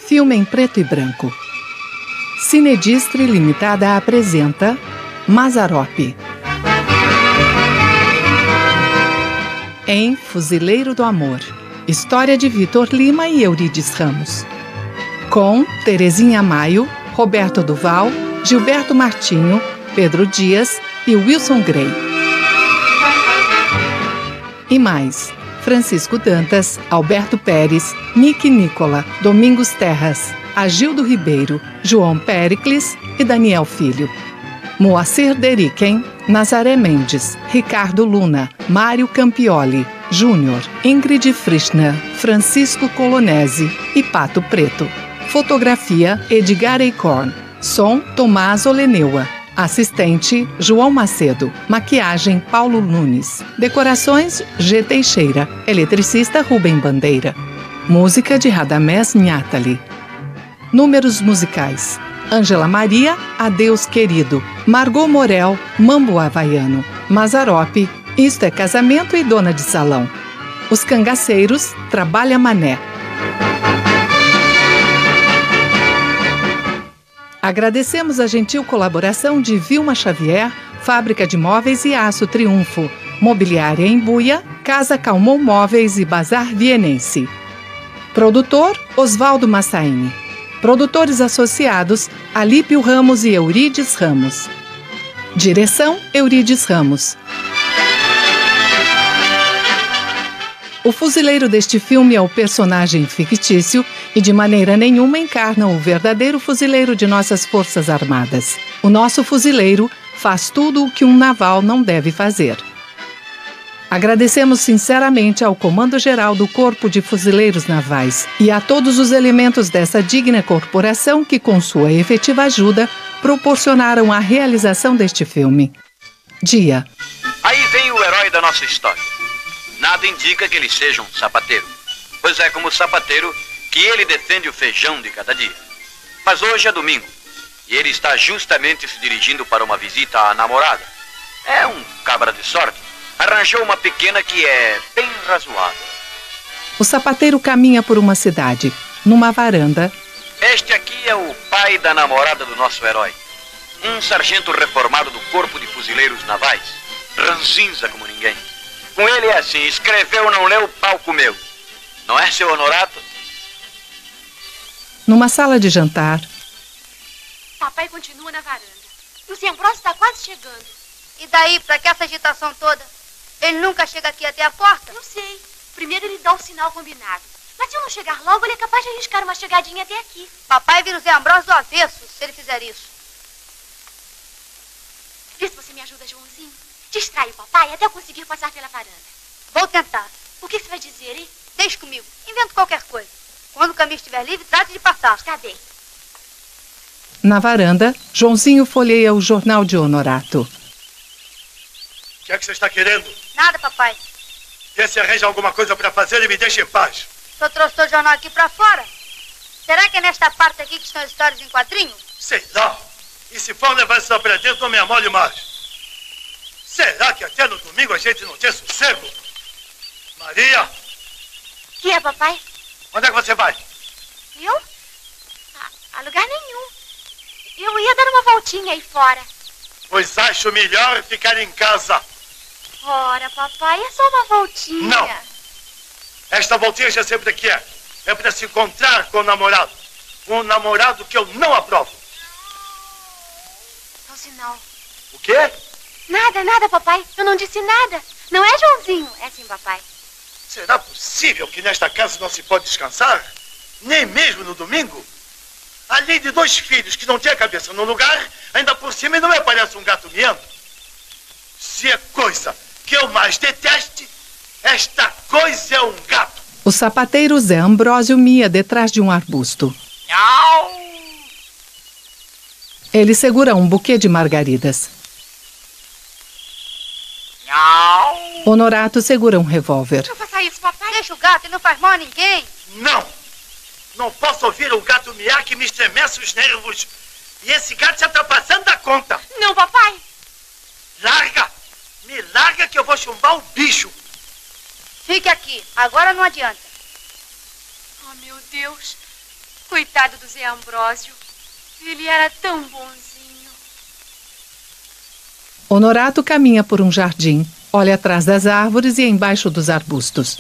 Filme em preto e branco. Cinedistre Limitada apresenta Mazzaropi. Em Fuzileiro do Amor. História de Vitor Lima e Eurídice Ramos. Com Terezinha Maio, Roberto Duval, Gilberto Martinho, Pedro Dias e Wilson Grey. E mais: Francisco Dantas, Alberto Pérez, Nick Nicola, Domingos Terras, Agildo Ribeiro, João Péricles e Daniel Filho. Moacir Deriken, Nazaré Mendes, Ricardo Luna, Mário Campioli, Júnior, Ingrid Frischner, Francisco Colonese e Pato Preto. Fotografia Edgar Eichhorn. Som Tomás Oleneua. Assistente João Macedo. Maquiagem Paulo Nunes. Decorações G. Teixeira. Eletricista Rubem Bandeira. Música de Radamés Nhatali. Números musicais: Ângela Maria, Adeus Querido. Margot Morel, Mambo Havaiano. Mazzaropi, Isto é Casamento e Dona de Salão. Os Cangaceiros, Trabalha Mané. Agradecemos a gentil colaboração de Vilma Xavier, Fábrica de Móveis e Aço Triunfo, Mobiliária Embuia, Casa Calmon Móveis e Bazar Vienense. Produtor Oswaldo Massaini. Produtores associados Alípio Ramos e Eurídice Ramos. Direção Eurídice Ramos. O fuzileiro deste filme é o personagem fictício e de maneira nenhuma encarna o verdadeiro fuzileiro de nossas Forças Armadas. O nosso fuzileiro faz tudo o que um naval não deve fazer. Agradecemos sinceramente ao Comando-Geral do Corpo de Fuzileiros Navais e a todos os elementos dessa digna corporação que, com sua efetiva ajuda, proporcionaram a realização deste filme. Dia. Aí vem o herói da nossa história. Nada indica que ele seja um sapateiro, pois é como sapateiro que ele defende o feijão de cada dia. Mas hoje é domingo e ele está justamente se dirigindo para uma visita à namorada. É um cabra de sorte. Arranjou uma pequena que é bem razoável. O sapateiro caminha por uma cidade. Numa varanda. Este aqui é o pai da namorada do nosso herói. Um sargento reformado do Corpo de Fuzileiros Navais. Ranzinza como ninguém. Com ele é assim: escreveu, não leu, pau comeu. Não é, seu Honorato? Numa sala de jantar. Papai continua na varanda. E o Zé Ambrósio está quase chegando. E daí, pra que essa agitação toda? Ele nunca chega aqui até a porta? Eu sei. Primeiro ele dá o sinal combinado. Mas se eu não chegar logo, ele é capaz de arriscar uma chegadinha até aqui. Papai vira o Zé Ambrósio do avesso, se ele fizer isso. Vê se você me ajuda, Joãozinho. Distrai o papai até eu conseguir passar pela varanda. Vou tentar. O que você vai dizer, hein? Deixe comigo. Invento qualquer coisa. Quando o caminho estiver livre, trate de passar. Está bem. Na varanda, Joãozinho folheia o jornal de Honorato. O que é que você está querendo? Nada, papai. Vê se arranja alguma coisa para fazer e me deixe em paz. O senhor trouxe o jornal aqui para fora? Será que é nesta parte aqui que estão as histórias em quadrinho? Sei lá. E se for levar isso para dentro, não me amole mais. Será que até no domingo a gente não tem sossego? Maria! Que é, papai? Onde é que você vai? Eu? A lugar nenhum. Eu ia dar uma voltinha aí fora. Pois acho melhor ficar em casa. Ora, papai, é só uma voltinha. Não. Esta voltinha já sei para que é. É para se encontrar com o namorado. Um namorado que eu não aprovo. Só sinal. O quê? Nada, papai. Eu não disse nada. Não é, Joãozinho? É sim, papai. Será possível que nesta casa não se pode descansar? Nem mesmo no domingo? Além de 2 filhos que não têm a cabeça no lugar, ainda por cima não me parece um gato miando. Se é coisa que eu mais deteste, esta coisa é um gato. O sapateiro Zé Ambrósio mia detrás de um arbusto. Ele segura um buquê de margaridas. Honorato segura um revólver. Não faça isso, papai. Deixa o gato, ele não faz mal a ninguém. Não! Não posso ouvir um gato miar que me estremece os nervos. E esse gato já está passando da conta. Não, papai. Larga! Me larga que eu vou chumbar o bicho. Fique aqui, agora não adianta. Oh, meu Deus. Coitado do Zé Ambrósio. Ele era tão bonzinho. Honorato caminha por um jardim, olha atrás das árvores e embaixo dos arbustos.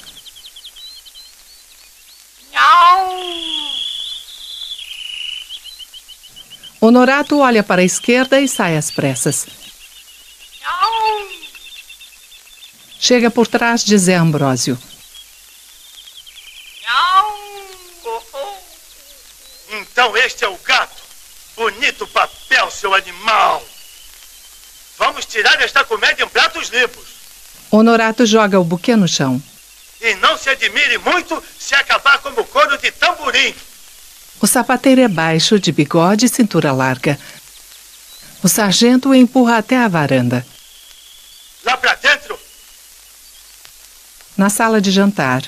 Não! Honorato olha para a esquerda e sai às pressas. Não! Chega por trás de Zé Ambrósio. Não! Então este é o gato. Bonito papel, seu animal. Vamos tirar esta comédia em pratos limpos. Honorato joga o buquê no chão. E não se admire muito se acabar como couro de tamborim. O sapateiro é baixo, de bigode e cintura larga. O sargento o empurra até a varanda. Lá pra dentro. Na sala de jantar,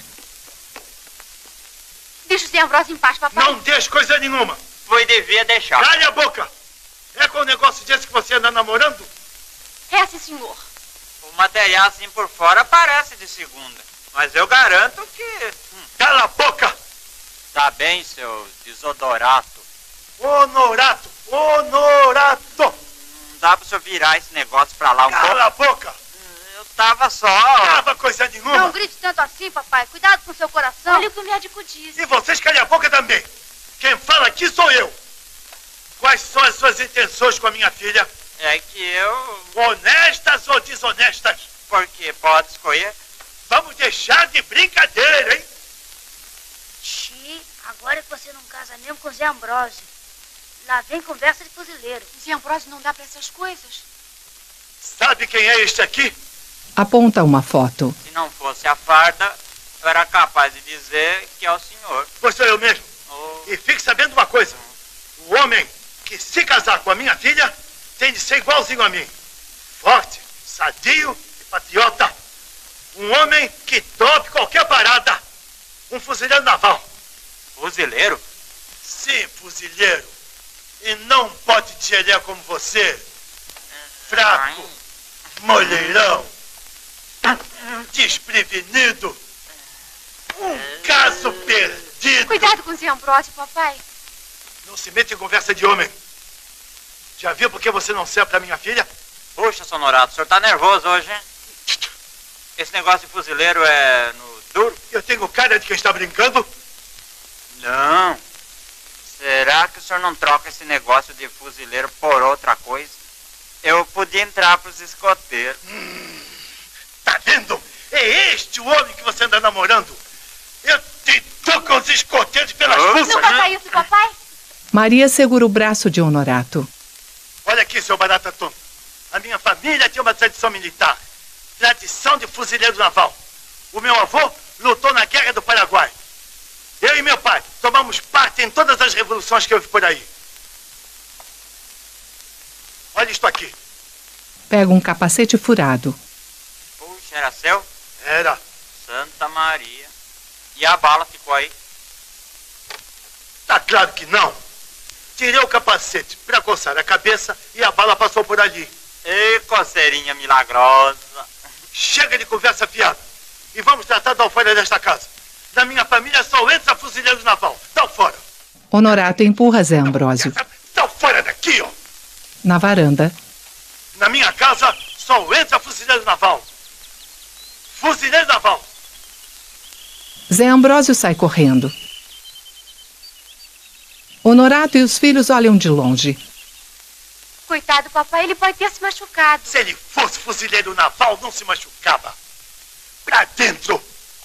Deixa o Zé Ambrósio em paz, papai. Não deixe coisa nenhuma. Foi devia deixar. Cale a boca. É com o negócio desse que você anda namorando? É, sim, senhor. O material assim por fora parece de segunda. Mas eu garanto que... Cala a boca. Tá bem, seu desodorato. Honorato. Honorato. Não dá pro senhor virar esse negócio pra lá um pouco? Cala a boca. Eu tava só... Tava coisa nenhuma. Não grite tanto assim, papai. Cuidado com seu coração. Olha o que o médico disse. E vocês calem a boca também. Quem fala aqui sou eu. Quais são as suas intenções com a minha filha? É que eu... Honestas ou desonestas? Porque pode escolher. Vamos deixar de brincadeira, hein? Xi, agora é que você não casa mesmo com o Zé Ambrósio. Lá vem conversa de fuzileiro. Zé Ambrósio não dá pra essas coisas. Sabe quem é este aqui? aponta uma foto. Se não fosse a farda, eu era capaz de dizer que é o senhor. Pois sou eu mesmo. Oh. E fique sabendo uma coisa. O homem que se casar com a minha filha tem de ser igualzinho a mim. Forte, sadio e patriota. Um homem que tope qualquer parada. Um fuzileiro naval. Fuzileiro? Sim, fuzileiro. E não pode de gelé como você. Fraco, molheirão, desprevenido. Um caso perdido. Cuidado com o Zé Ambrósio, papai. Não se meta em conversa de homem. Já viu por que você não serve pra minha filha? Puxa, Sonorato, o senhor tá nervoso hoje, hein? Esse negócio de fuzileiro é no duro? Eu tenho cara de quem está brincando? Não. Será que o senhor não troca esse negócio de fuzileiro por outra coisa? Eu podia entrar pros escoteiros. Tá vendo? É este o homem que você anda namorando. Eu te dou com os escoteiros pelas pulsas. Não faça isso, papai. Maria segura o braço de Honorato. Olha aqui, seu barata tonto. A minha família tem uma tradição militar. Tradição de fuzileiro naval. O meu avô lutou na Guerra do Paraguai. Eu e meu pai tomamos parte em todas as revoluções que houve por aí. Olha isto aqui. Pega um capacete furado. Puxa, era seu? Era. Santa Maria. E a bala ficou aí? Tá claro que não. Tirei o capacete para coçar a cabeça e a bala passou por ali. Ei, coceirinha milagrosa. Chega de conversa fiada. E vamos tratar da alfândega desta casa. Na minha família só entra fuzileiro naval. Dá fora. Honorato empurra Zé Ambrósio. Dá fora daqui, ó. Na varanda, Na minha casa só entra fuzileiro naval. Fuzileiro naval. Zé Ambrósio sai correndo. Honorato e os filhos olham de longe. Coitado, papai, ele pode ter se machucado. Se ele fosse fuzileiro naval, não se machucava. Pra dentro.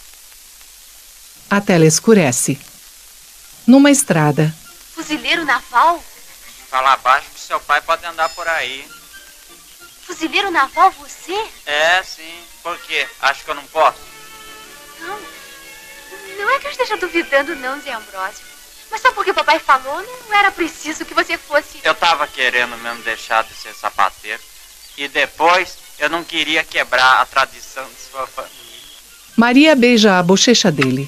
A tela escurece. Numa estrada, Fuzileiro naval? Fala baixo que seu pai pode andar por aí. Fuzileiro naval, você? É, sim. Por quê? Acho que eu não posso? Não. Não é que eu esteja duvidando, não, Zé Ambrósio. Mas só porque o papai falou, não era preciso que você fosse... Eu tava querendo mesmo deixar de ser sapateiro. E depois, eu não queria quebrar a tradição de sua família. Maria beija a bochecha dele.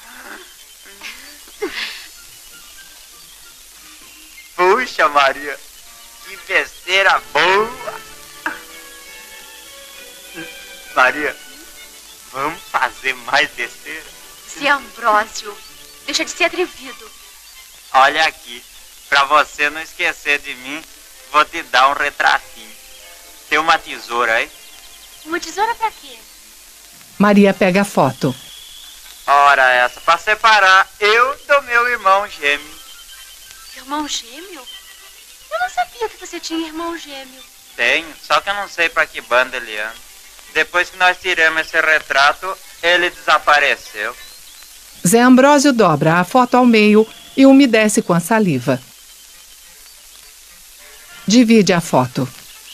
Puxa, Maria, que besteira boa! Maria, vamos fazer mais besteira? Zé Ambrósio, deixa de ser atrevido. Olha aqui, pra você não esquecer de mim, vou te dar um retratinho. Tem uma tesoura aí? Uma tesoura pra quê? Maria pega a foto. Ora essa, pra separar eu do meu irmão gêmeo. Irmão gêmeo? Eu não sabia que você tinha irmão gêmeo. Tenho, só que eu não sei pra que banda ele anda. Depois que nós tiramos esse retrato, ele desapareceu. Zé Ambrósio dobra a foto ao meio e umedece com a saliva. Divide a foto.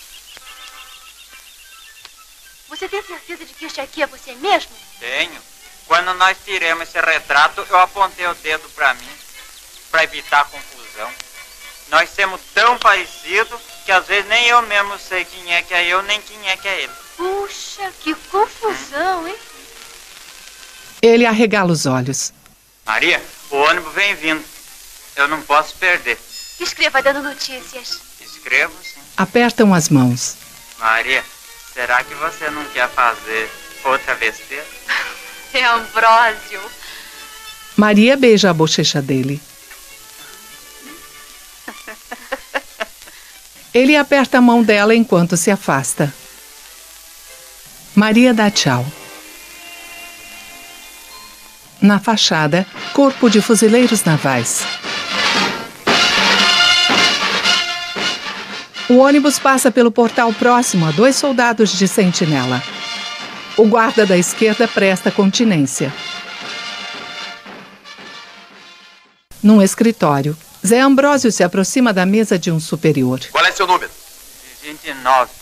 Você tem certeza de que este aqui é você mesmo? Tenho. Quando nós tiramos esse retrato, eu apontei o dedo pra mim, pra evitar confusão. Nós somos tão parecidos que às vezes nem eu mesmo sei quem é que é eu, nem quem é que é ele. Puxa, que confusão, hein? Ele arregala os olhos. Maria, o ônibus vem vindo. Eu não posso perder. Escreva dando notícias. Escrevo sim. Apertam as mãos. Maria, será que você não quer fazer outra besteira? É Ambrósio. Maria beija a bochecha dele. Ele aperta a mão dela enquanto se afasta. Maria dá tchau. Na fachada, corpo de fuzileiros navais. O ônibus passa pelo portal próximo a 2 soldados de sentinela. O guarda da esquerda presta continência. Num escritório, Zé Ambrósio se aproxima da mesa de um superior. Qual é seu número? 29.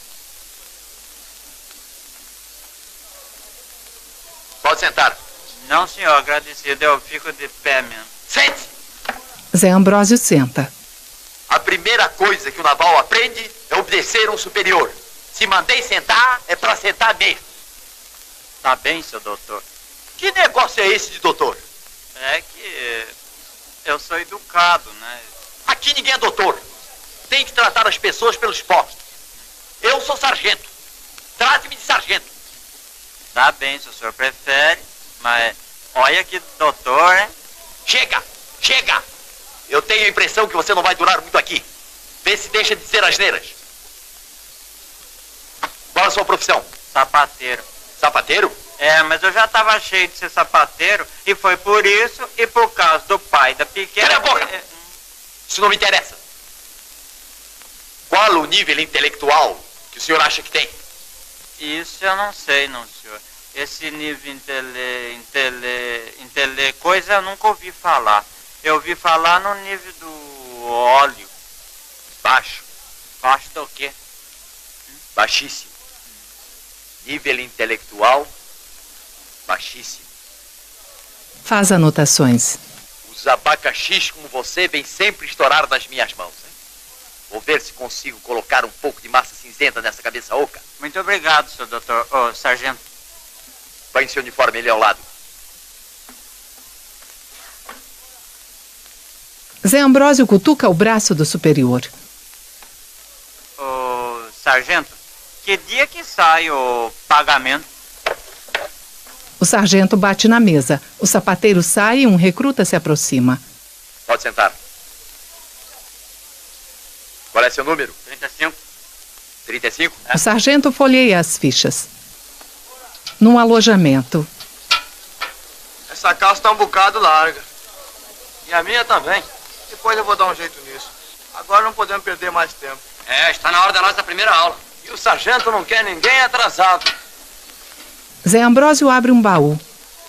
Pode sentar. Não, senhor, agradecido. Eu fico de pé mesmo. Sente! Zé Ambrósio senta. A primeira coisa que o naval aprende é obedecer a um superior. Se mandei sentar, é para sentar mesmo. Tá bem, seu doutor. Que negócio é esse de doutor? É que eu sou educado, né? Aqui ninguém é doutor. Tem que tratar as pessoas pelos postos. Eu sou sargento. Trate-me de sargento. Tá bem, se o senhor prefere, mas olha que doutor, né? Chega! Chega! Eu tenho a impressão que você não vai durar muito aqui. Vê se deixa de dizer asneiras. Qual a sua profissão? Sapateiro. Sapateiro? É, mas eu já tava cheio de ser sapateiro e foi por isso e por causa do pai da pequena... Cala a boca! Isso não me interessa. Qual o nível intelectual que o senhor acha que tem? Isso eu não sei, não, senhor. Esse nível coisa eu nunca ouvi falar. Eu ouvi falar no nível do óleo. Baixo. Baixo do quê? Baixíssimo. Nível intelectual, baixíssimo. Faz anotações. Os abacaxis como você vêm sempre estourar nas minhas mãos. Hein? Vou ver se consigo colocar um pouco de massa cinzenta nessa cabeça oca. Muito obrigado, seu doutor. Ô, sargento. Põe seu uniforme ali ao lado. Zé Ambrósio cutuca o braço do superior. Ô, sargento, que dia que sai o pagamento? O sargento bate na mesa. O sapateiro sai e um recruta se aproxima. Pode sentar. Qual é seu número? 35. 35? O sargento folheia as fichas. Num alojamento. Essa calça tá um bocado larga. E a minha também. Depois eu vou dar um jeito nisso. Agora não podemos perder mais tempo. É, está na hora da nossa primeira aula. E o sargento não quer ninguém atrasado. Zé Ambrósio abre um baú.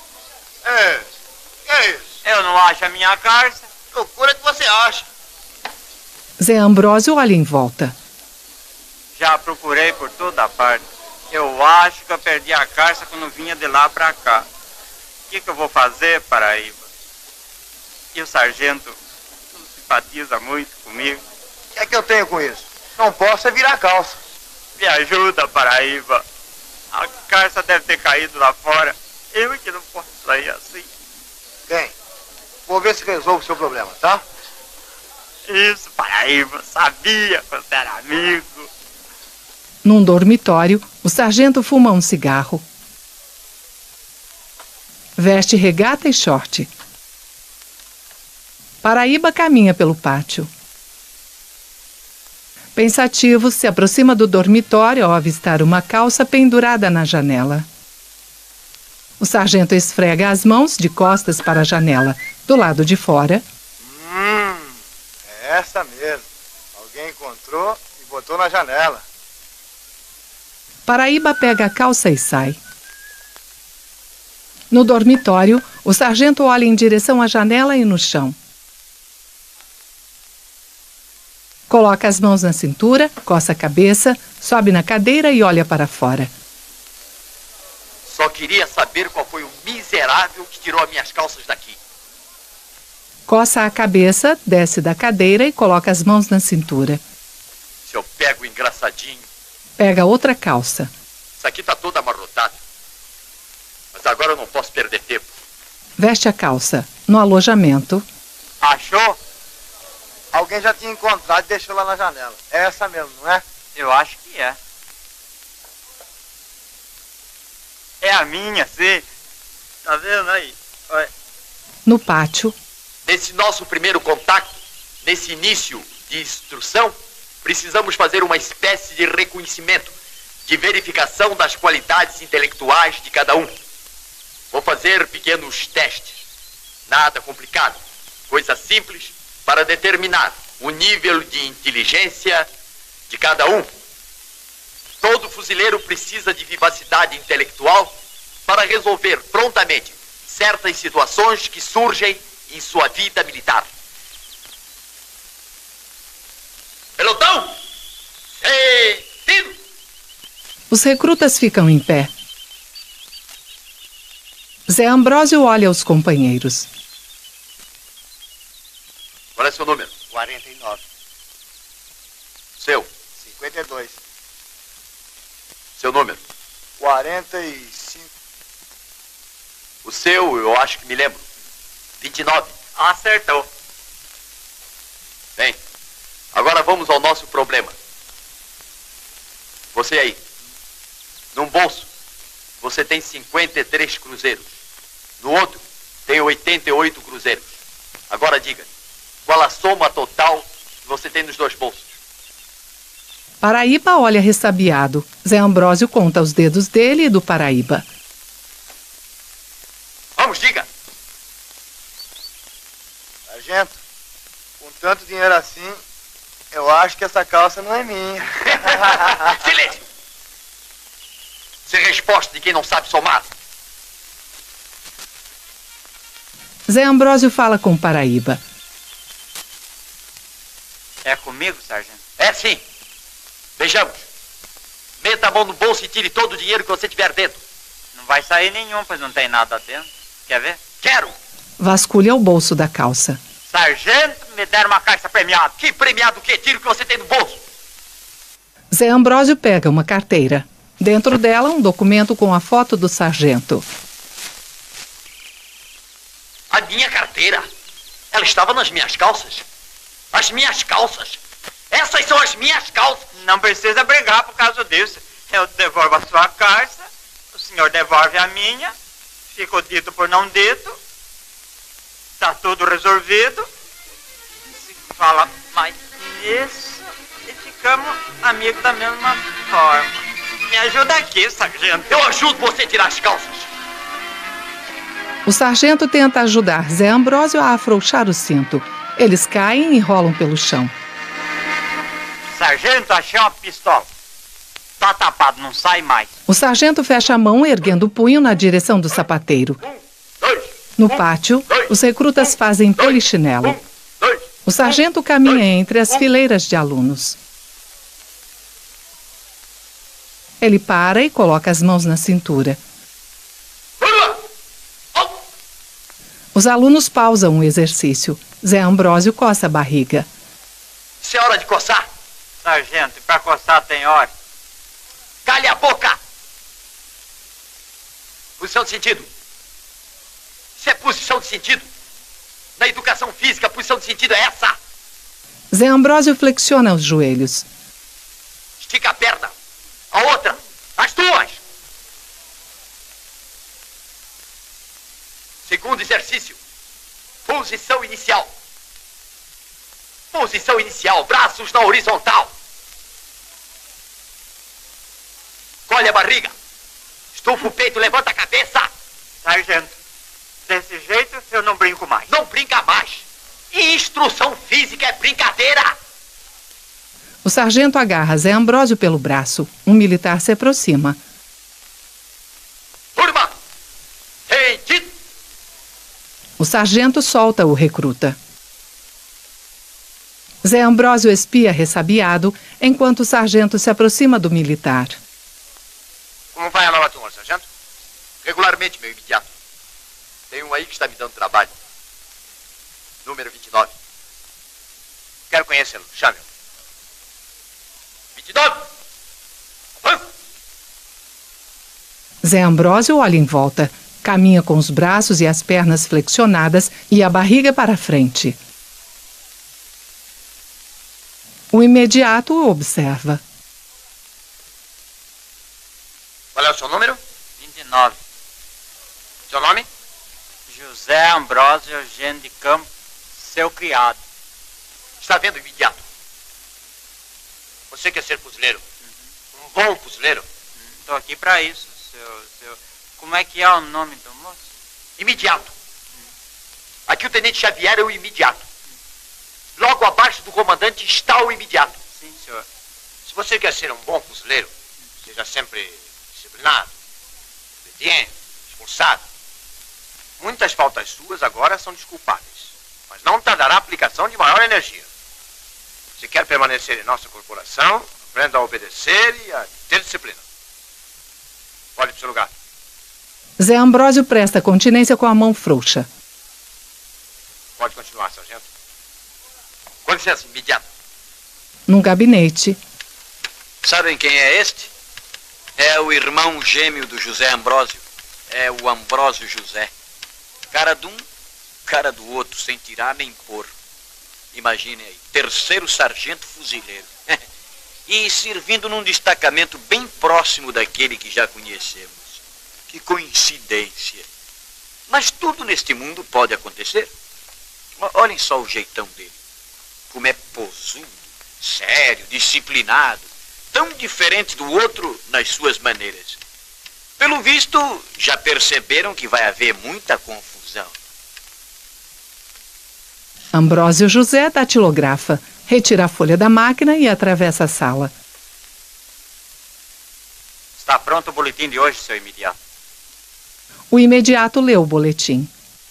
Que é isso? Eu não acho a minha carça. Procura que você acha. Zé Ambrósio olha em volta. Já procurei por toda parte. Eu acho que eu perdi a carça quando vinha de lá pra cá. O que eu vou fazer, Paraíba? E o sargento não simpatiza muito comigo. O que é que eu tenho com isso? Não posso é virar calça. Me ajuda, Paraíba. A carça deve ter caído lá fora. Eu que não posso sair assim. Bem, vou ver se resolvo o seu problema, tá? Isso, Paraíba. Sabia que você era amigo. Num dormitório, o sargento fuma um cigarro. Veste regata e short. Paraíba caminha pelo pátio. Pensativo, se aproxima do dormitório ao avistar uma calça pendurada na janela. O sargento esfrega as mãos de costas para a janela. Do lado de fora... É essa mesmo. Alguém encontrou e botou na janela. Paraíba pega a calça e sai. No dormitório, o sargento olha em direção à janela e no chão. Coloca as mãos na cintura, coça a cabeça, sobe na cadeira e olha para fora. Só queria saber qual foi o miserável que tirou as minhas calças daqui. Coça a cabeça, desce da cadeira e coloca as mãos na cintura. Se eu pego o engraçadinho... Pega outra calça. Isso aqui tá todo amarrotado. Mas agora eu não posso perder tempo. Veste a calça. No alojamento... Achou? Alguém já tinha encontrado e deixou lá na janela. É essa mesmo, não é? Eu acho que é. É a minha, sim. Tá vendo aí? Olha. No pátio... Nesse nosso primeiro contato, nesse início de instrução, precisamos fazer uma espécie de reconhecimento, de verificação das qualidades intelectuais de cada um. Vou fazer pequenos testes. Nada complicado. Coisa simples para determinar o nível de inteligência de cada um. Todo fuzileiro precisa de vivacidade intelectual para resolver prontamente certas situações que surgem em sua vida militar. Pelotão! Sentido! Os recrutas ficam em pé. Zé Ambrósio olha os companheiros. Qual é seu número? 49. Seu? 52. Seu número? 45. O seu, eu acho que me lembro. 29. Acertou. Bem, agora vamos ao nosso problema. Você aí. Num bolso, você tem 53 cruzeiros. No outro, tem 88 cruzeiros. Agora diga, qual a soma total que você tem nos dois bolsos? Paraíba olha ressabiado. Zé Ambrósio conta os dedos dele e do Paraíba. Vamos, diga! Sargento, com tanto dinheiro assim, eu acho que essa calça não é minha. Silêncio! Isso é resposta de quem não sabe somar. Zé Ambrósio fala com Paraíba. É comigo, sargento? É sim. Vejamos. Meta a mão no bolso e tire todo o dinheiro que você tiver dentro. Não vai sair nenhum, pois não tem nada dentro. Quer ver? Quero! Vasculha o bolso da calça. Sargento, me deram uma caixa premiada. Que premiado o quê? Tira o que você tem no bolso. Zé Ambrósio pega uma carteira. Dentro dela, um documento com a foto do sargento. A minha carteira. Ela estava nas minhas calças. As minhas calças. Essas são as minhas calças. Não precisa brigar por causa disso. Eu devolvo a sua carta, o senhor devolve a minha, fico dito por não dito, tá tudo resolvido, se fala mais nisso e ficamos amigos da mesma forma. Me ajuda aqui, sargento. Eu ajudo você a tirar as calças. O sargento tenta ajudar Zé Ambrósio a afrouxar o cinto. Eles caem e rolam pelo chão. Sargento, achei uma pistola. Tá tapado, não sai mais. O sargento fecha a mão, erguendo o punho na direção do sapateiro. No pátio, os recrutas fazem polichinelo. O sargento caminha entre as fileiras de alunos. Ele para e coloca as mãos na cintura. Os alunos pausam o exercício. Zé Ambrósio coça a barriga. Isso é hora de coçar. Sargento, e pra coçar tem hora. Cale a boca! Posição de sentido. Isso é posição de sentido. Na educação física, a posição de sentido é essa. Zé Ambrósio flexiona os joelhos. Estica a perna. A outra. As duas. Segundo exercício. Posição inicial. Posição inicial, braços na horizontal. Colhe a barriga. Estufa o peito, levanta a cabeça. Sargento, desse jeito eu não brinco mais. Não brinca mais. Instrução física é brincadeira. O sargento agarra Zé Ambrósio pelo braço. Um militar se aproxima. Turma, sentido. O sargento solta o recruta. Zé Ambrósio espia ressabiado, enquanto o sargento se aproxima do militar. Como vai a nova turma, sargento? Regularmente, meu imediato. Tem um aí que está me dando trabalho. Número 29. Quero conhecê-lo. Chame-o. 29. Avança. Zé Ambrósio olha em volta. Caminha com os braços e as pernas flexionadas e a barriga para frente. O imediato o observa. Qual é o seu número? 29. Seu nome? José Ambrósio Eugênio de Campos, seu criado. Está vendo, imediato? Você quer ser fuzileiro? Um bom fuzileiro? Estou aqui para isso, seu... Como é que é o nome do moço? Imediato. Aqui o tenente Xavier é o imediato. Logo abaixo do comandante está o imediato. Sim, senhor. Se você quer ser um bom fuzileiro, seja sempre disciplinado, obediente, esforçado. Muitas faltas suas agora são desculpáveis, mas não tardará a aplicação de maior energia. Se quer permanecer em nossa corporação, aprenda a obedecer e a ter disciplina. Pode ir para o seu lugar. Zé Ambrósio presta continência com a mão frouxa. Pode continuar, sargento. Com licença, imediato. Num gabinete. Sabem quem é este? É o irmão gêmeo do José Ambrósio. É o Ambrósio José. Cara de um, cara do outro, sem tirar nem pôr. Imaginem aí, 3º sargento fuzileiro. E servindo num destacamento bem próximo daquele que já conhecemos. Que coincidência. Mas tudo neste mundo pode acontecer. Olhem só o jeitão dele. Como é posudo, sério, disciplinado. Tão diferente do outro nas suas maneiras. Pelo visto, já perceberam que vai haver muita confusão. Ambrósio José datilografa, retira a folha da máquina e atravessa a sala. Está pronto o boletim de hoje, seu imediato. O imediato lê o boletim.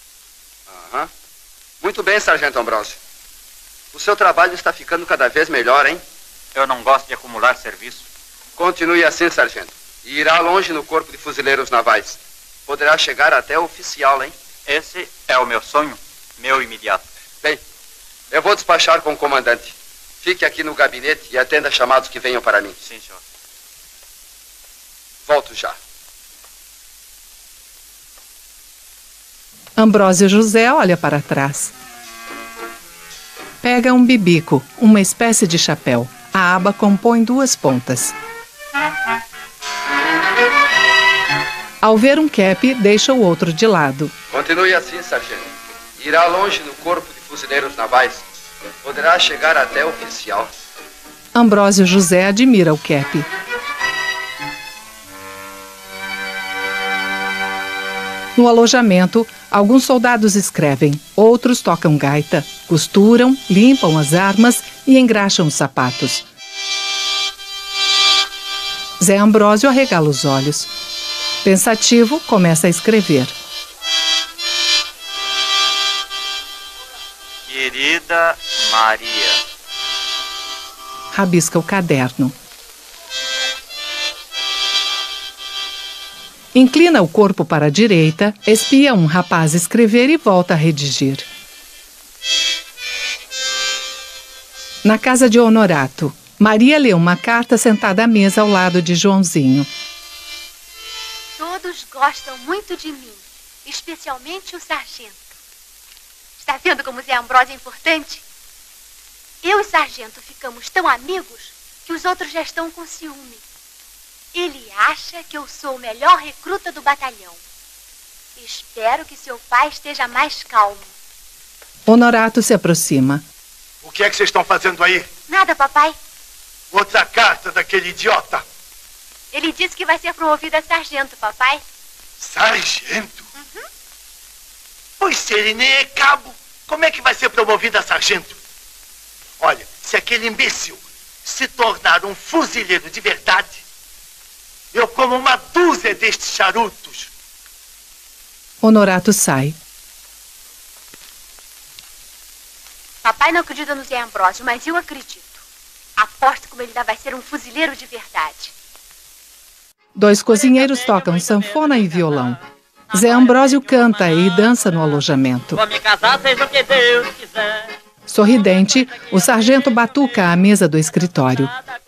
Muito bem, sargento Ambrósio. O seu trabalho está ficando cada vez melhor, hein? Eu não gosto de acumular serviço. Continue assim, sargento. E irá longe no corpo de fuzileiros navais. Poderá chegar até oficial, hein? Esse é o meu sonho, meu imediato. Bem, eu vou despachar com o comandante. Fique aqui no gabinete e atenda chamados que venham para mim. Sim, senhor. Volto já. Ambrósio José olha para trás. Pega um bibico, uma espécie de chapéu. A aba compõe 2 pontas. Ao ver um cap, deixa o outro de lado. Continue assim, sargento. Irá longe no corpo de fuzileiros navais. Poderá chegar até oficial. Ambrósio José admira o cap. No alojamento, alguns soldados escrevem, outros tocam gaita, costuram, limpam as armas e engraxam os sapatos. Zé Ambrósio arregala os olhos. Pensativo, começa a escrever. Querida Maria. Rabisca o caderno. Inclina o corpo para a direita, espia um rapaz escrever e volta a redigir. Na casa de Honorato, Maria lê uma carta sentada à mesa ao lado de Joãozinho. Todos gostam muito de mim, especialmente o sargento. Está vendo como Zé Ambrósio é importante? Eu e o sargento ficamos tão amigos que os outros já estão com ciúme. Ele acha que eu sou o melhor recruta do batalhão. Espero que seu pai esteja mais calmo. Honorato se aproxima. O que é que vocês estão fazendo aí? Nada, papai. Outra carta daquele idiota. Ele disse que vai ser promovido a sargento, papai. Sargento? Uhum. Pois se ele nem é cabo, como é que vai ser promovido a sargento? Olha, se aquele imbecil se tornar um fuzileiro de verdade, eu como uma dúzia destes charutos. Honorato sai. Papai não acredita no Zé Ambrósio, mas eu acredito. Aposto como ele ainda vai ser um fuzileiro de verdade. 2 cozinheiros tocam sanfona e violão. Zé Ambrósio canta e dança no alojamento. Vou me casar, seja o que Deus quiser. Sorridente, o sargento batuca à mesa do escritório.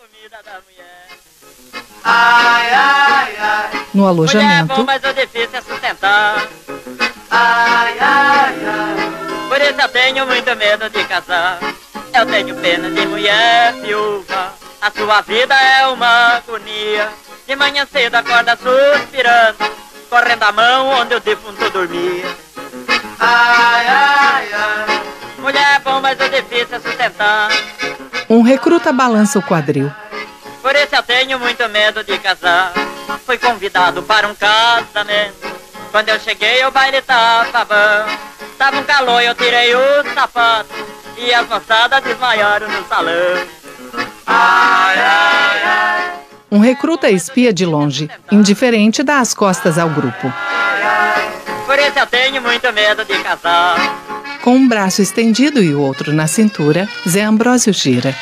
Ai, ai, ai. No alojamento, Mulher é bom, mas o difícil é sustentar. Ai, ai, ai. Por isso eu tenho muito medo de casar. Eu tenho pena de mulher viúva. A sua vida é uma agonia. De manhã cedo acorda suspirando, correndo a mão onde o defunto dormia. Ai, ai, ai. Mulher é bom, mas o difícil é sustentar. um recruta balança o quadril. Por isso eu tenho muito medo de casar. Fui convidado para um casamento. Quando eu cheguei o baile tava bom. Tava um calor, eu tirei os sapatos e as moçadas desmaiaram no salão. Ai, ai, ai. Um recruta espia de longe, indiferente, dá as costas ao grupo. Por isso eu tenho muito medo de casar. Com um braço estendido e o outro na cintura, Zé Ambrósio gira.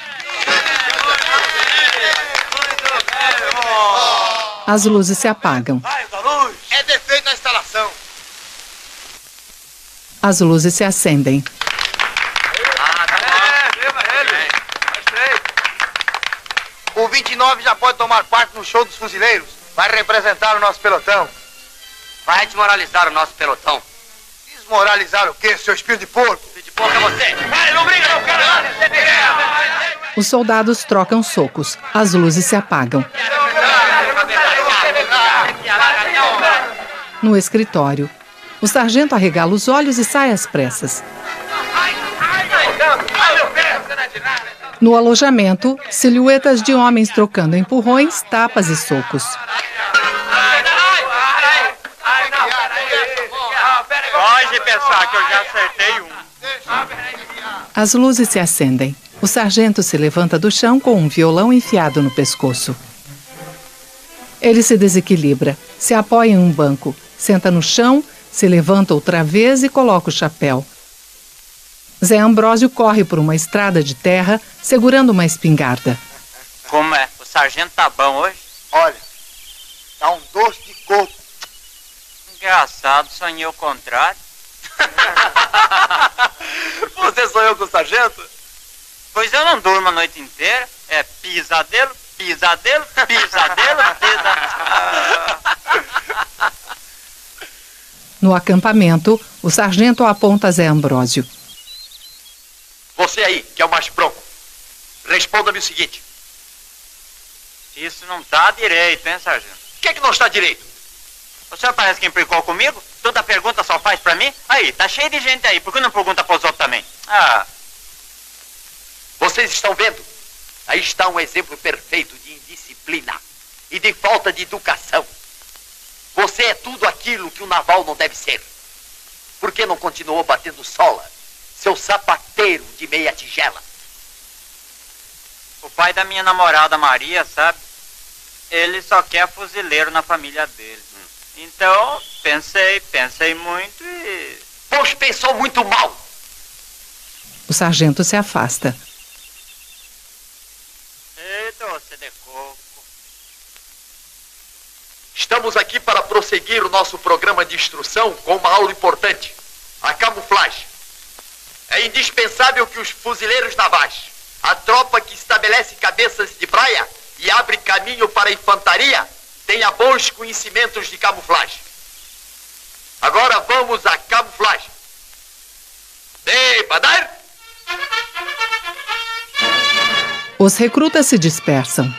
As luzes se apagam. É defeito a instalação. As luzes se acendem. O 29 já pode tomar parte no show dos fuzileiros. Vai representar o nosso pelotão. Vai desmoralizar o nosso pelotão. Desmoralizar o quê, seu espírito de porco? Espírito de porco é você. Vai, não briga não, cara. Os soldados trocam socos. As luzes se apagam. No escritório, o sargento arregala os olhos e sai às pressas. No alojamento, silhuetas de homens trocando empurrões, tapas e socos. Pode pensar que eu já acertei um. As luzes se acendem. O sargento se levanta do chão com um violão enfiado no pescoço. Ele se desequilibra, se apoia em um banco, senta no chão, se levanta outra vez e coloca o chapéu. Zé Ambrósio corre por uma estrada de terra, segurando uma espingarda. Como é? O sargento tá bom hoje? Olha, tá um doce de coco. Engraçado, sonhei o contrário. Você sonhou com o sargento? Pois eu não durmo a noite inteira. É pisadelo, pisadelo, pisadelo, pisadelo. No acampamento, o sargento aponta Zé Ambrósio. Você aí, que é o mais bronco. Responda-me o seguinte. Isso não tá direito, hein, sargento? O que é que não está direito? O senhor parece que implicou comigo? Toda pergunta só faz pra mim? Aí, tá cheio de gente aí. Por que não pergunta pros outros também? Ah. Vocês estão vendo? Aí está um exemplo perfeito de indisciplina e de falta de educação. Você é tudo aquilo que um naval não deve ser. Por que não continuou batendo sola? Seu sapateiro de meia tigela. O pai da minha namorada Maria, sabe? Ele só quer fuzileiro na família dele. Então, pensei muito e... Pois pensou muito mal. O sargento se afasta. Eita, você de coco. Estamos aqui para prosseguir o nosso programa de instrução com uma aula importante. A camuflagem. É indispensável que os fuzileiros navais, a tropa que estabelece cabeças de praia e abre caminho para a infantaria, tenha bons conhecimentos de camuflagem. Agora vamos à camuflagem. Badar! Os recrutas se dispersam.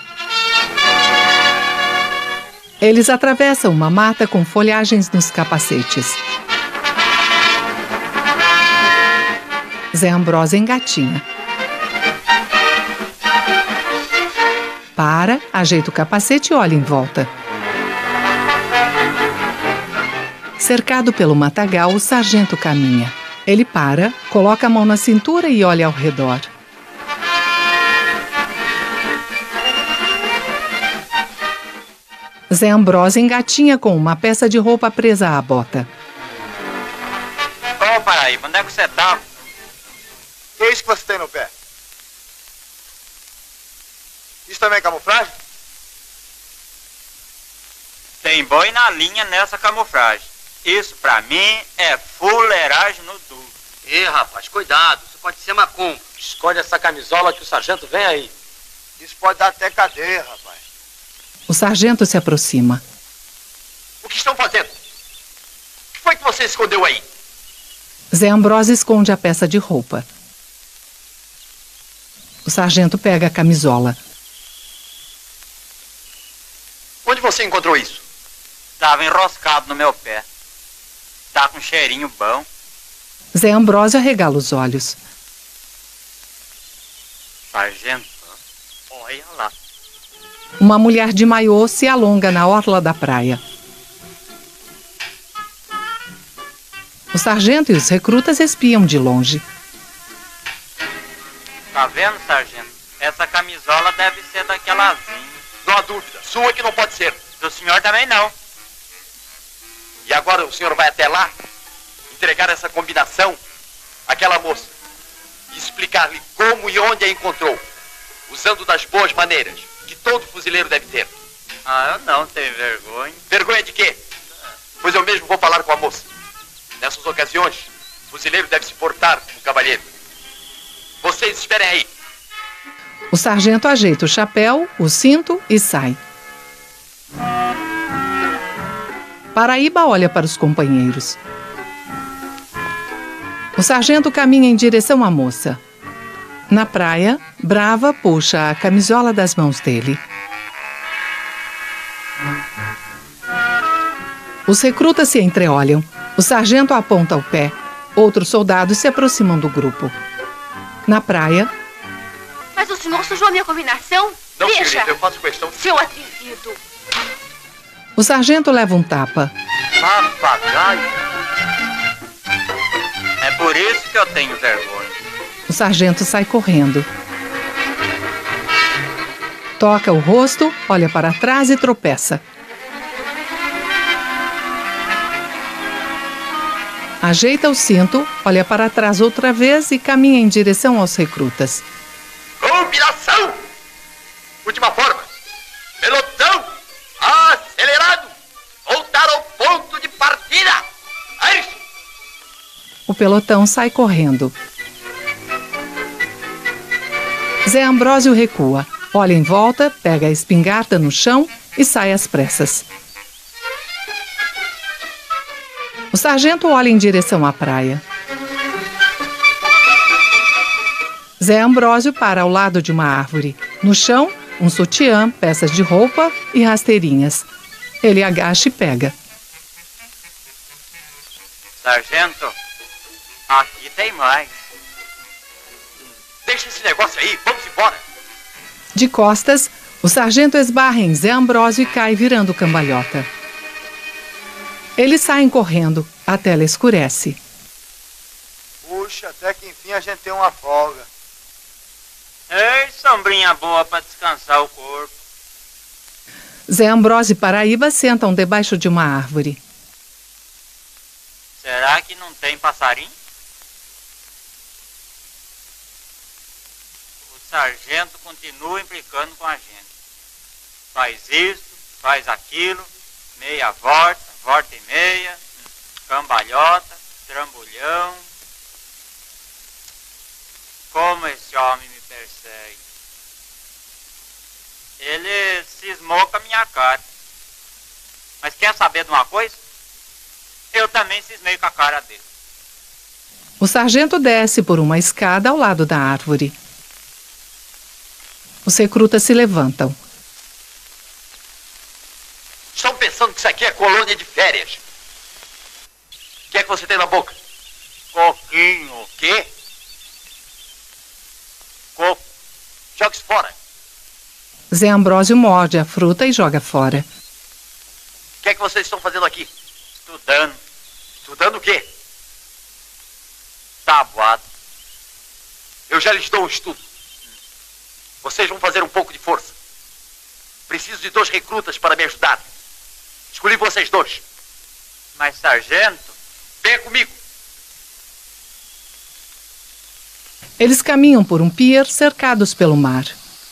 Eles atravessam uma mata com folhagens nos capacetes. Zé Ambrósio engatinha. Para, ajeita o capacete e olha em volta. Cercado pelo matagal, o sargento caminha. Ele para, coloca a mão na cintura e olha ao redor. Zé Ambrósio engatinha com uma peça de roupa presa à bota. Ô, Paraíba, onde é que você tá? Que é isso que você tem no pé? Isso também é camuflagem? Tem boi na linha nessa camuflagem. Isso, pra mim, é fuleiragem no duro. Ih, rapaz, cuidado. Isso pode ser macumba. Esconde essa camisola que o sargento vem aí. Isso pode dar até cadeia, rapaz. O sargento se aproxima. O que estão fazendo? O que foi que você escondeu aí? Zé Ambrósio esconde a peça de roupa. O sargento pega a camisola. Onde você encontrou isso? Tava enroscado no meu pé. Tá com um cheirinho bom. Zé Ambrósio arregala os olhos. Sargento, olha lá. Uma mulher de maiô se alonga na orla da praia. O sargento e os recrutas espiam de longe. Tá vendo, sargento? Essa camisola deve ser daquela Azinha. Não há dúvida. Sua que não pode ser. Do senhor também não. E agora o senhor vai até lá, entregar essa combinação àquela moça e explicar-lhe como e onde a encontrou, usando das boas maneiras que todo fuzileiro deve ter. Ah, eu não tenho vergonha. Vergonha de quê? Pois eu mesmo vou falar com a moça. Nessas ocasiões, o fuzileiro deve se portar como cavalheiro. Vocês esperem aí. O sargento ajeita o chapéu, o cinto e sai. Paraíba olha para os companheiros. O sargento caminha em direção à moça. Na praia, Brava puxa a camisola das mãos dele. Os recrutas se entreolham. O sargento aponta o pé. Outros soldados se aproximam do grupo. Na praia... Mas o senhor sujou a minha combinação? Não, Deixa. senhorita, eu faço questão. Seu atrevido. O sargento leva um tapa. Papagaio. É por isso que eu tenho vergonha. O sargento sai correndo. Toca o rosto, olha para trás e tropeça. Ajeita o cinto, olha para trás outra vez e caminha em direção aos recrutas. Combinação! Última forma. Pelotão! Acelerado! Voltar ao ponto de partida! Aí! O pelotão sai correndo. Zé Ambrósio recua, olha em volta, pega a espingarda no chão e sai às pressas. O sargento olha em direção à praia. Zé Ambrósio para ao lado de uma árvore. No chão, um sutiã, peças de roupa e rasteirinhas. Ele agacha e pega. Sargento, aqui tem mais. Deixa esse negócio aí, vamos embora. De costas, o sargento esbarra em Zé Ambrósio e cai virando cambalhota. Eles saem correndo, a tela escurece. Puxa, até que enfim a gente tem uma folga. Ei, sombrinha boa para descansar o corpo. Zé Ambrósio e Paraíba sentam debaixo de uma árvore. Será que não tem passarinho? O sargento continua implicando com a gente. Faz isso, faz aquilo, meia volta, volta e meia, cambalhota, trambolhão. Como esse homem me persegue. Ele cismou com a minha cara. Mas quer saber de uma coisa? Eu também cismei com a cara dele. O sargento desce por uma escada ao lado da árvore. Os recrutas se levantam. Estão pensando que isso aqui é colônia de férias. O que é que você tem na boca? Coquinho. O quê? Coco. Joga isso fora. Zé Ambrósio morde a fruta e joga fora. O que é que vocês estão fazendo aqui? Estudando. Estudando o quê? Tabuado. Eu já lhes dou um estudo. Vocês vão fazer um pouco de força. Preciso de 2 recrutas para me ajudar. Escolhi vocês 2. Mas, sargento... Venha comigo. Eles caminham por um pier cercados pelo mar.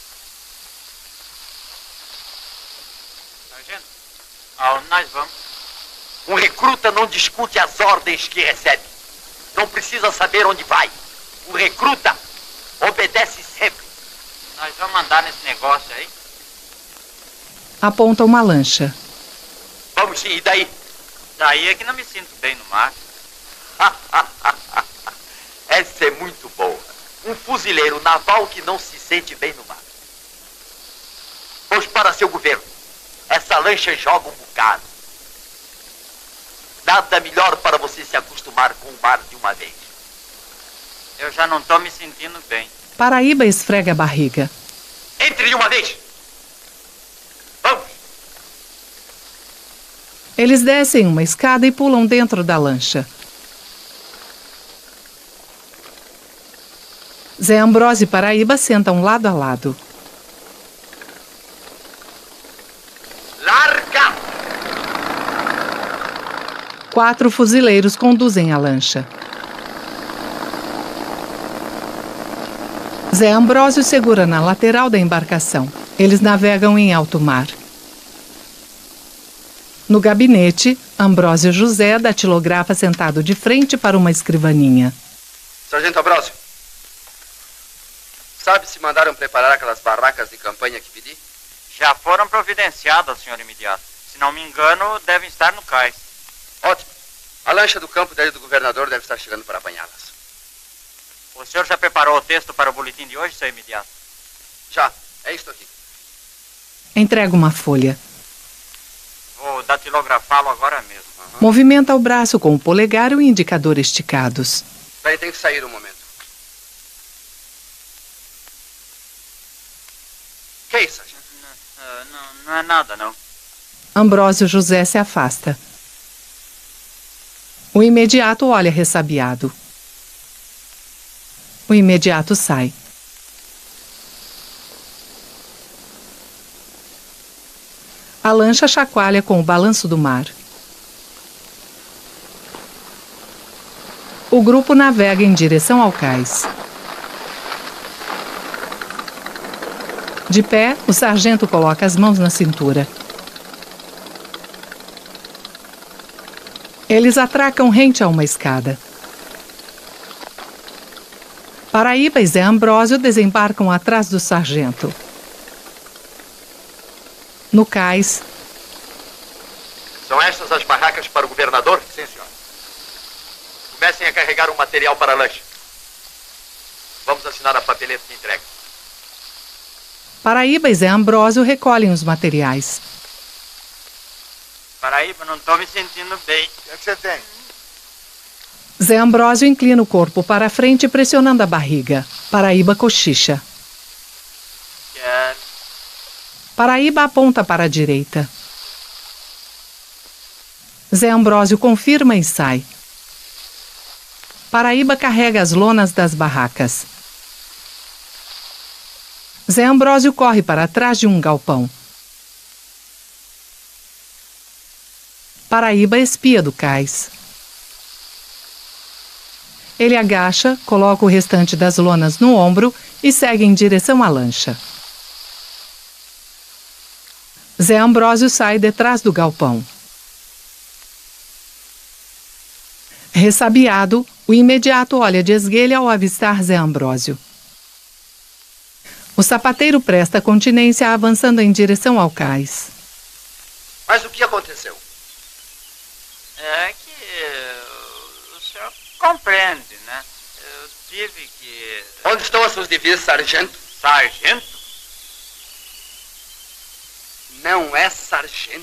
Sargento, aonde nós vamos? Um recruta não discute as ordens que recebe. Não precisa saber onde vai. O recruta obedece sempre. Nós vamos andar nesse negócio aí? Aponta uma lancha. Vamos sim, e daí? Daí é que não me sinto bem no mar. Essa é muito boa. Um fuzileiro naval que não se sente bem no mar. Pois para seu governo, essa lancha joga um bocado. Nada melhor para você se acostumar com o mar de uma vez. Eu já não estou me sentindo bem. Paraíba esfrega a barriga. Entre de uma vez. Vamos. Eles descem uma escada e pulam dentro da lancha. Zé Ambrósio e Paraíba sentam lado a lado. Larga! 4 fuzileiros conduzem a lancha. Zé Ambrósio segura na lateral da embarcação. Eles navegam em alto mar. No gabinete, Ambrósio José datilografa sentado de frente para uma escrivaninha. Sargento Ambrósio, sabe se mandaram preparar aquelas barracas de campanha que pedi? Já foram providenciadas, senhor imediato. Se não me engano, devem estar no cais. Ótimo. A lancha do campo daí do governador deve estar chegando para apanhá-las. O senhor já preparou o texto para o boletim de hoje, senhor imediato? Já. É isto aqui. Entrega uma folha. Vou datilografá-lo agora mesmo. Movimenta o braço com o polegar e o indicador esticados. Peraí, tem que sair um momento. Que é isso, sargento? Não é nada, não. Ambrósio José se afasta. O imediato olha ressabiado. O imediato sai. A lancha chacoalha com o balanço do mar. O grupo navega em direção ao cais. De pé, o sargento coloca as mãos na cintura. Eles atracam rente a uma escada. Paraíba e Zé Ambrósio desembarcam atrás do sargento. No cais. São estas as barracas para o governador? Sim, senhor. Comecem a carregar o material para a lancha. Vamos assinar a papeleta de entrega. Paraíba e Zé Ambrósio recolhem os materiais. Paraíba, não estou me sentindo bem. O que é que você tem? Zé Ambrósio inclina o corpo para a frente, pressionando a barriga. Paraíba cochicha. Quero. Paraíba aponta para a direita. Zé Ambrósio confirma e sai. Paraíba carrega as lonas das barracas. Zé Ambrósio corre para trás de um galpão. Paraíba espia do cais. Ele agacha, coloca o restante das lonas no ombro e segue em direção à lancha. Zé Ambrósio sai detrás do galpão. Ressabiado, o imediato olha de esguelha ao avistar Zé Ambrósio. O sapateiro presta continência avançando em direção ao cais. Mas o que aconteceu? É que o senhor compreende, né? Eu tive que... Onde estão as suas divisas, sargento? Sargento? Não é sargento.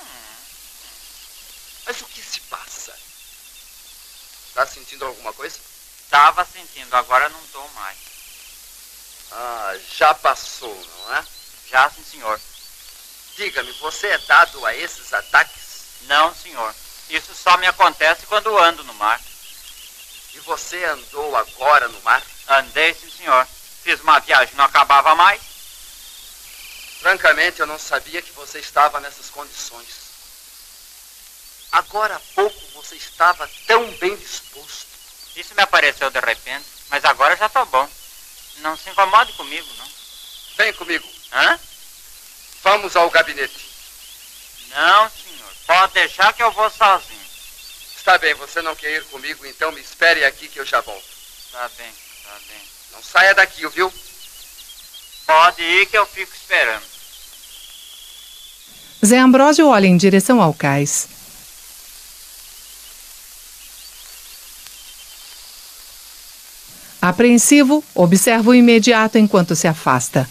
Mas o que se passa? Está sentindo alguma coisa? Estava sentindo, agora não estou mais. Ah, já passou, não é? Já, sim, senhor. Diga-me, você é dado a esses ataques? Não, senhor. Isso só me acontece quando ando no mar. E você andou agora no mar? Andei, sim, senhor. Fiz uma viagem, não acabava mais. Francamente, eu não sabia que você estava nessas condições. Agora há pouco você estava tão bem disposto. Isso me apareceu de repente, mas agora já estou bom. Não se incomode comigo, não. Vem comigo. Hã? Vamos ao gabinete. Não, senhor. Pode deixar que eu vou sozinho. Está bem, você não quer ir comigo, então me espere aqui que eu já volto. Tá bem, tá bem. Não saia daqui, ouviu? Pode ir que eu fico esperando. Zé Ambrósio olha em direção ao cais. Apreensivo, observa o imediato enquanto se afasta.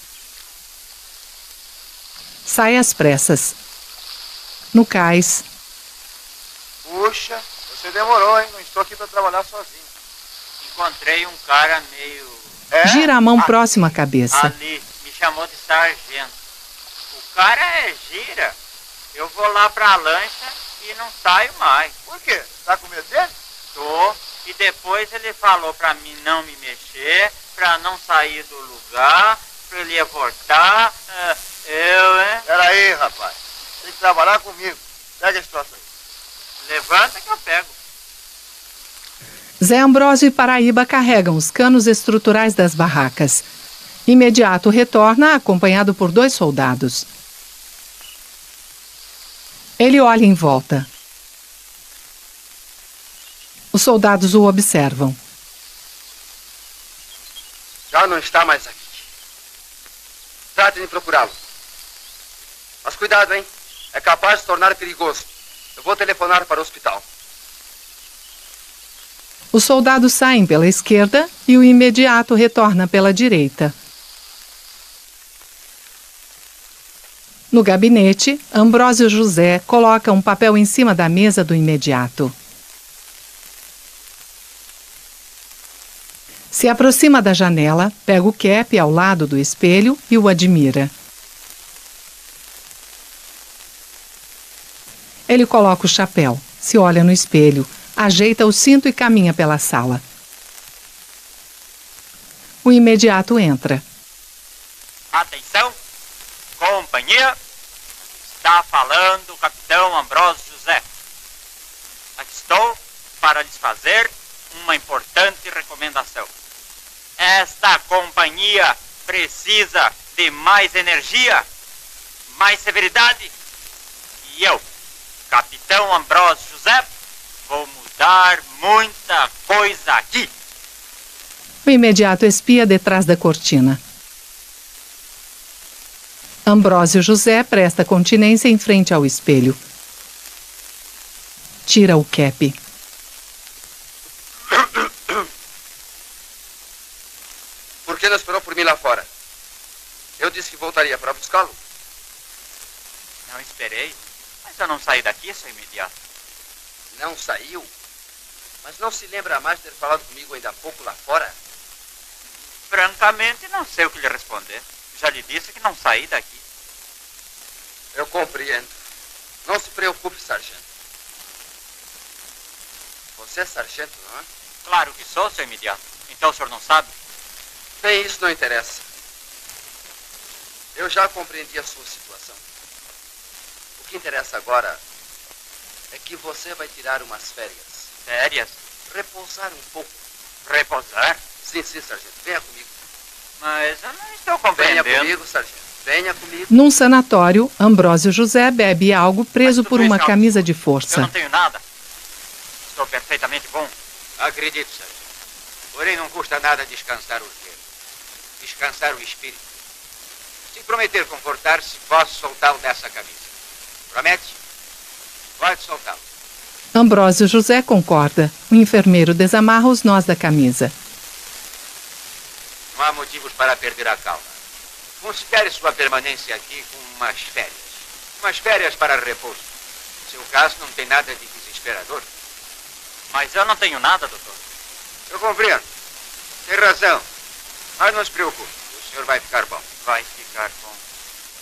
Sai às pressas. No cais. Puxa, você demorou, hein? Não estou aqui para trabalhar sozinho. Encontrei um cara meio... Gira a mão próxima à cabeça. Ali, me chamou de sargento. O cara é gira. Eu vou lá pra lancha e não saio mais. Por quê? Tá com medo dele? Tô. E depois ele falou pra mim não me mexer, pra não sair do lugar, pra ele ia voltar. Hein? Peraí, rapaz. Tem que trabalhar comigo. Pega a situação aí. Levanta que eu pego. Zé Ambrósio e Paraíba carregam os canos estruturais das barracas. Imediato retorna, acompanhado por 2 soldados. Ele olha em volta. Os soldados o observam. Já não está mais aqui. Tratem de procurá-lo. Mas cuidado, hein? É capaz de se tornar perigoso. Eu vou telefonar para o hospital. Os soldados saem pela esquerda e o imediato retorna pela direita. No gabinete, Ambrósio José coloca um papel em cima da mesa do imediato. Se aproxima da janela, pega o cap ao lado do espelho e o admira. Ele coloca o chapéu, se olha no espelho, ajeita o cinto e caminha pela sala. O imediato entra. Atenção, companhia, está falando o capitão Ambrósio José. Aqui estou para lhes fazer uma importante recomendação. Esta companhia precisa de mais energia, mais severidade. E eu, capitão Ambrósio José, vou mudar muita coisa aqui. O imediato espia detrás da cortina. Ambrósio José presta continência em frente ao espelho. Tira o cap. Por que não esperou por mim lá fora? Eu disse que voltaria para buscá-lo. Não esperei, mas eu não saí daqui, seu imediato. Não saiu? Mas não se lembra mais de ter falado comigo ainda há pouco lá fora? Francamente, não sei o que lhe responder. Já lhe disse que não saí daqui. Eu compreendo. Não se preocupe, sargento. Você é sargento, não é? Claro que sou, seu imediato. Então o senhor não sabe? Bem, isso não interessa. Eu já compreendi a sua situação. O que interessa agora é que você vai tirar umas férias. Férias? Repousar um pouco. Repousar? Sim, sargento. Venha comigo. Mas eu não estou compreendendo. Venha comigo, sargento. Venha comigo. Num sanatório, Ambrósio José bebe algo preso por uma camisa de Eu força. não tenho nada. Estou perfeitamente bom. Acredito, sargento. Porém, não custa nada descansar o corpo. Descansar o espírito. Se prometer comportar-se, posso soltá-lo dessa camisa. Promete? Pode soltá-lo. Ambrósio José concorda. O enfermeiro desamarra os nós da camisa. Não há motivos para perder a calma. Considere sua permanência aqui como umas férias. Umas férias para repouso. No seu caso, não tem nada de desesperador. Mas eu não tenho nada, doutor. Eu compreendo. Tem razão. Mas não se preocupe. O senhor vai ficar bom. Vai ficar bom.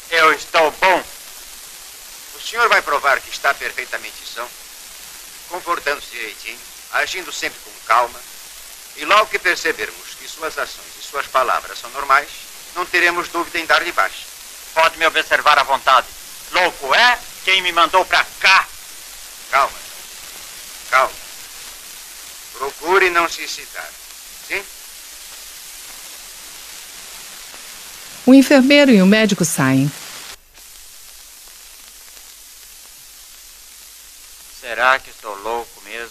Eu estou bom. O senhor vai provar que está perfeitamente são, comportando-se direitinho, agindo sempre com calma, e logo que percebermos que suas ações e suas palavras são normais, não teremos dúvida em dar-lhe baixa. Pode me observar à vontade. Louco é quem me mandou pra cá. Calma, calma. Procure não se excitar. Sim? O enfermeiro e o médico saem. Será que estou louco mesmo?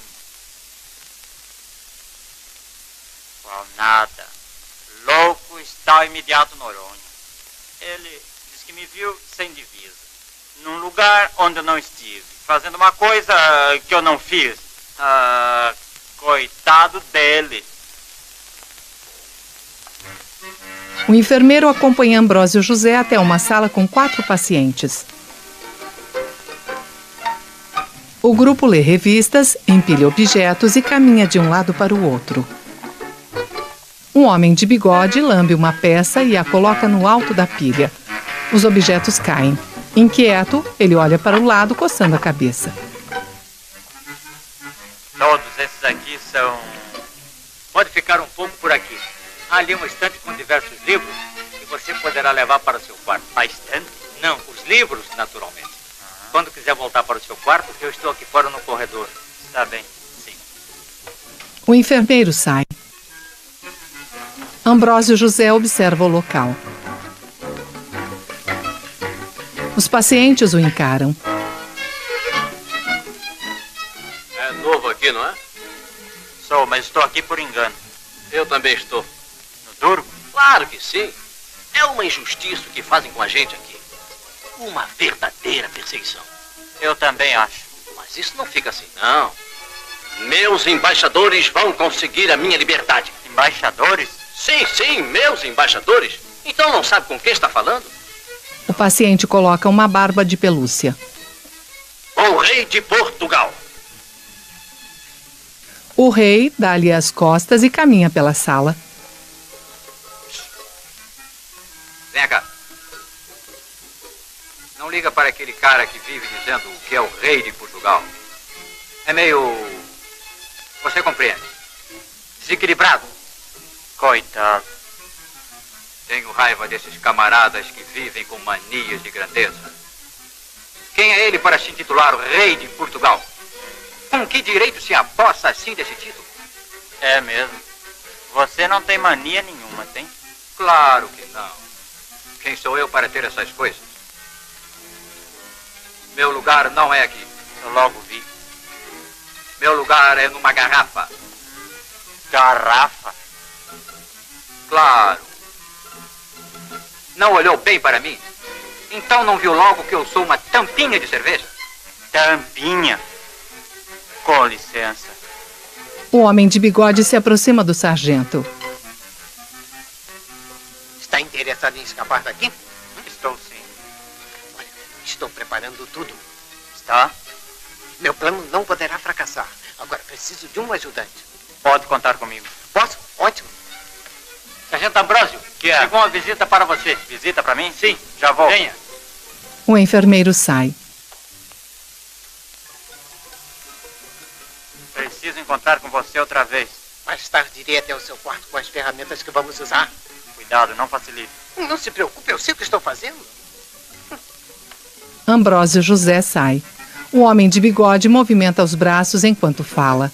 Qual nada. Louco está o imediato Noronha. Ele diz que me viu sem divisa, num lugar onde eu não estive, fazendo uma coisa que eu não fiz. Coitado dele. O enfermeiro acompanha Ambrósio José até uma sala com 4 pacientes. O grupo lê revistas, empilha objetos e caminha de um lado para o outro. Um homem de bigode lambe uma peça e a coloca no alto da pilha. Os objetos caem. Inquieto, ele olha para o lado, coçando a cabeça. Todos esses aqui são... Pode ficar um pouco por aqui. Há ali uma estante com diversos livros que você poderá levar para o seu quarto. A estante? Não, os livros, naturalmente. Quando quiser voltar para o seu quarto, eu estou aqui fora no corredor. Está bem, sim. O enfermeiro sai. Ambrósio José observa o local. Os pacientes o encaram. É novo aqui, não é? Sou, mas estou aqui por engano. Eu também estou. No duro? Claro que sim. É uma injustiça o que fazem com a gente aqui. Uma verdadeira perseguição. Eu também acho. Mas isso não fica assim, não. Meus embaixadores vão conseguir a minha liberdade. Embaixadores? Sim, sim, meus embaixadores. Então não sabe com quem está falando? O paciente coloca uma barba de pelúcia. O rei de Portugal. O rei dá-lhe as costas e caminha pela sala. Vem cá. Não liga para aquele cara que vive dizendo que é o rei de Portugal. É meio... Você compreende? Desequilibrado. Coitado. Tenho raiva desses camaradas que vivem com manias de grandeza. Quem é ele para se intitular o rei de Portugal? Com que direito se apossa assim desse título? É mesmo. Você não tem mania nenhuma, tem? Claro que não. Quem sou eu para ter essas coisas? Meu lugar não é aqui. Eu logo vi. Meu lugar é numa garrafa. Garrafa? Claro. Não olhou bem para mim? Então não viu logo que eu sou uma tampinha de cerveja? Tampinha? Com licença. O homem de bigode se aproxima do sargento. Está interessado em escapar daqui? Estou sim. Olha, estou preparando tudo. Está? Meu plano não poderá fracassar. Agora preciso de um ajudante. Pode contar comigo. Posso? Ótimo. Sargento Ambrósio, Que é? chegou uma visita para você. Visita para mim? Sim, Já vou. venha. O enfermeiro sai. Preciso encontrar com você outra vez. Mais tarde irei até o seu quarto com as ferramentas que vamos usar. Cuidado, não facilite. Não se preocupe, eu sei o que estou fazendo. Ambrósio José sai. O homem de bigode movimenta os braços enquanto fala.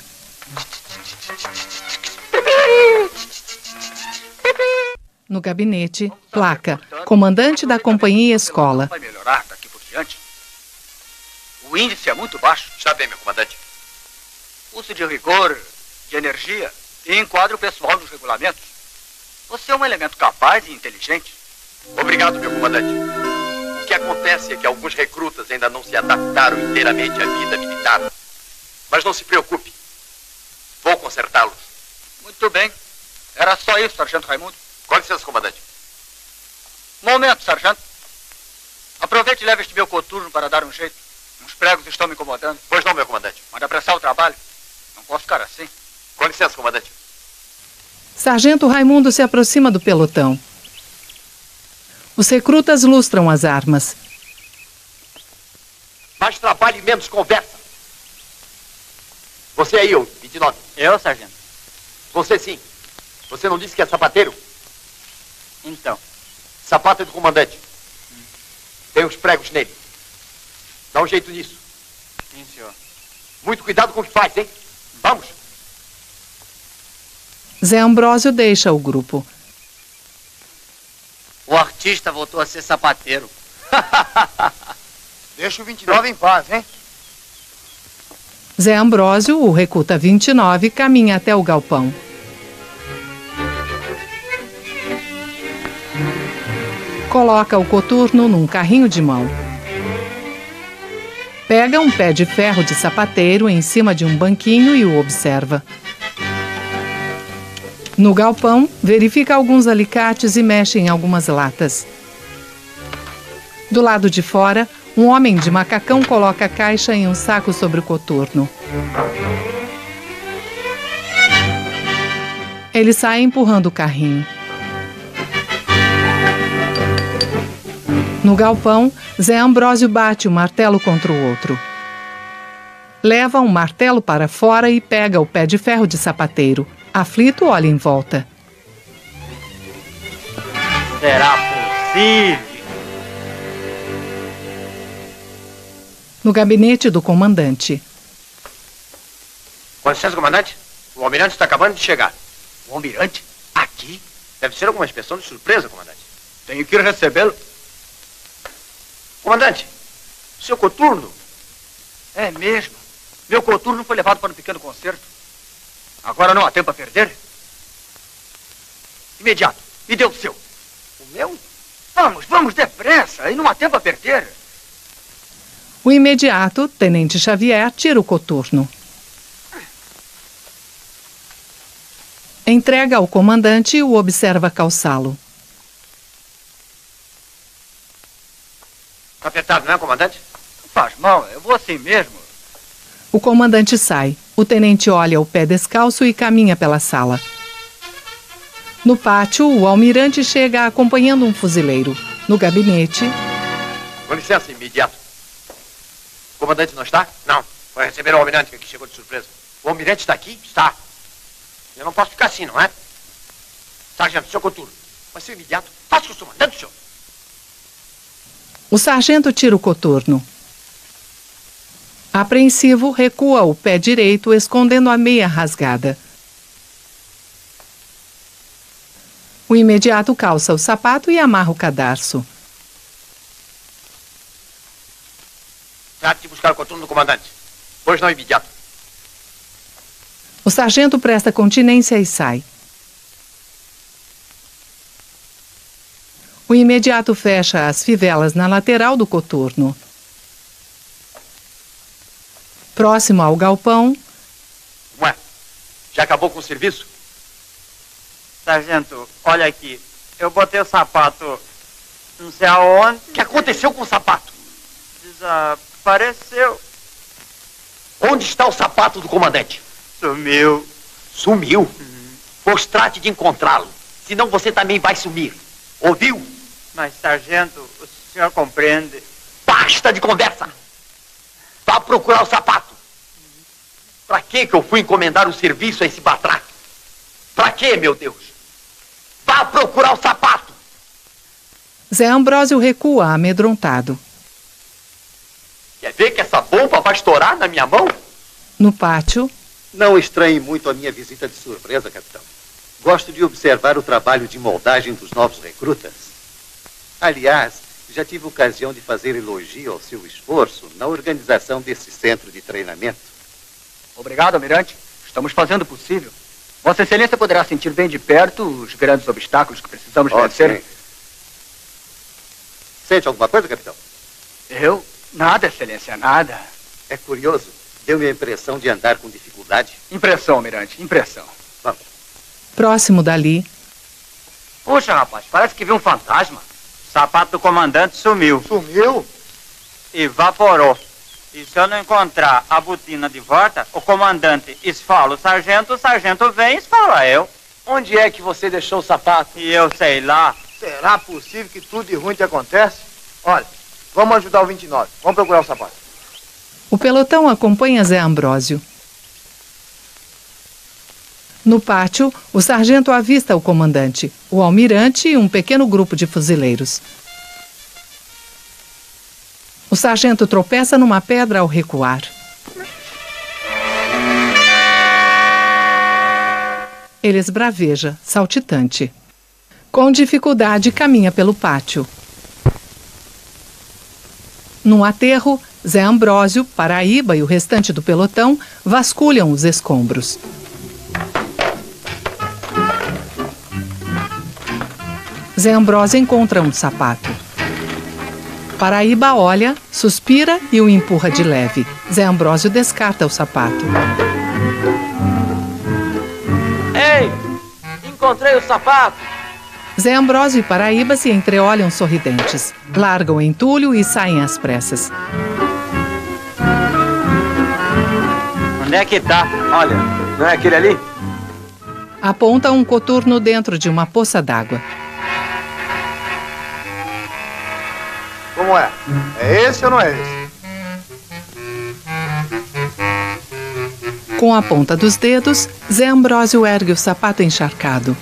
No gabinete, placa, comandante da companhia escola. Vai melhorar daqui por diante. O índice é muito baixo. Está bem, meu comandante. Uso de rigor, de energia e enquadra o pessoal nos regulamentos. Você é um elemento capaz e inteligente. Obrigado, meu comandante. O que acontece é que alguns recrutas ainda não se adaptaram inteiramente à vida militar. Mas não se preocupe. Vou consertá-los. Muito bem. Era só isso, Sargento Raimundo. Com licença, comandante. Momento, sargento. Aproveite e leve este meu coturno para dar um jeito. Uns pregos estão me incomodando. Pois não, meu comandante. Manda apressar o trabalho. Não posso ficar assim. Com licença, comandante. Sargento Raimundo se aproxima do pelotão. Os recrutas lustram as armas. Mais trabalho e menos conversa. Você aí, ô 29. Eu, sargento? Você sim. Você não disse que é sapateiro? Então. Sapato é do comandante. Tem uns pregos nele. Dá um jeito nisso. Sim, senhor. Muito cuidado com o que faz, hein? Vamos. Zé Ambrósio deixa o grupo. O artista voltou a ser sapateiro. Deixa o 29 em paz, hein? Zé Ambrósio, o recruta 29, caminha até o galpão. Coloca o coturno num carrinho de mão. Pega um pé de ferro de sapateiro em cima de um banquinho e o observa. No galpão, verifica alguns alicates e mexe em algumas latas. Do lado de fora, um homem de macacão coloca a caixa em um saco sobre o coturno. Ele sai empurrando o carrinho. No galpão, Zé Ambrósio bate o martelo contra o outro. Leva um martelo para fora e pega o pé de ferro de sapateiro. Aflito, olha em volta. Será possível? No gabinete do comandante. Com licença, comandante. O almirante está acabando de chegar. O almirante? Aqui? Deve ser alguma inspeção de surpresa, comandante. Tenho que ir recebê-lo. Comandante, seu coturno? É mesmo. Meu coturno foi levado para um pequeno concerto. Agora não há tempo a perder. Imediato. Me dê o seu. O meu? Vamos depressa. E não há tempo a perder. O imediato, Tenente Xavier, tira o coturno. Entrega ao comandante e o observa calçá-lo. Está apertado, não é, comandante? Faz mal, eu vou assim mesmo. O comandante sai. O tenente olha o pé descalço e caminha pela sala. No pátio, o almirante chega acompanhando um fuzileiro. No gabinete... Com licença, imediato. O comandante não está? Não. Vai receber o almirante, que aqui chegou de surpresa. O almirante está aqui? Está. Eu não posso ficar assim, não é? Sargento, seu coturno. Mas seu imediato, faça o que eu estou mandando, senhor. O sargento tira o coturno. Apreensivo, recua o pé direito, escondendo a meia rasgada. O imediato calça o sapato e amarra o cadarço. Trate de buscar o coturno do comandante. Pois não, imediato. O sargento presta continência e sai. O imediato fecha as fivelas na lateral do coturno. Próximo ao galpão... Ué, já acabou com o serviço? Sargento, olha aqui. Eu botei o sapato não sei aonde. O que aconteceu com o sapato? Desapareceu. Onde está o sapato do comandante? Sumiu. Sumiu? Pois trate de encontrá-lo. Senão você também vai sumir. Ouviu? Mas, sargento, o senhor compreende. Basta de conversa! Vá procurar o sapato. Pra que eu fui encomendar o serviço a esse batraque? Pra quê, meu Deus? Vá procurar o sapato! Zé Ambrósio recua, amedrontado. Quer ver que essa bomba vai estourar na minha mão? No pátio... Não estranhe muito a minha visita de surpresa, capitão. Gosto de observar o trabalho de moldagem dos novos recrutas. Aliás, já tive ocasião de fazer elogio ao seu esforço na organização desse centro de treinamento. Obrigado, almirante. Estamos fazendo o possível. Vossa Excelência poderá sentir bem de perto os grandes obstáculos que precisamos vencer. Sim. Sente alguma coisa, capitão? Eu? Nada, Excelência, nada. É curioso. Deu-me a impressão de andar com dificuldade. Impressão, almirante, impressão. Vamos. Próximo dali... Puxa, rapaz, parece que viu um fantasma. O sapato do comandante sumiu. Sumiu? Evaporou. E se eu não encontrar a botina de volta, o comandante esfala o sargento vem e esfala eu. Onde é que você deixou o sapato? E eu sei lá, Será possível que tudo de ruim te acontece? Olha, vamos ajudar o 29. Vamos procurar o sapato. O pelotão acompanha Zé Ambrósio. No pátio, o sargento avista o comandante, o almirante e um pequeno grupo de fuzileiros. O sargento tropeça numa pedra ao recuar. Ele esbraveja, saltitante. Com dificuldade, caminha pelo pátio. Num aterro, Zé Ambrósio, Paraíba e o restante do pelotão vasculham os escombros. Zé Ambrósio encontra um sapato. Paraíba olha, suspira e o empurra de leve. Zé Ambrósio descarta o sapato. Ei! Encontrei o sapato! Zé Ambrósio e Paraíba se entreolham sorridentes. Largam o entulho e saem às pressas. Onde é que tá? Olha, não é aquele ali? Aponta um coturno dentro de uma poça d'água. Como é? É esse ou não é esse? Com a ponta dos dedos, Zé Ambrósio ergue o sapato encharcado.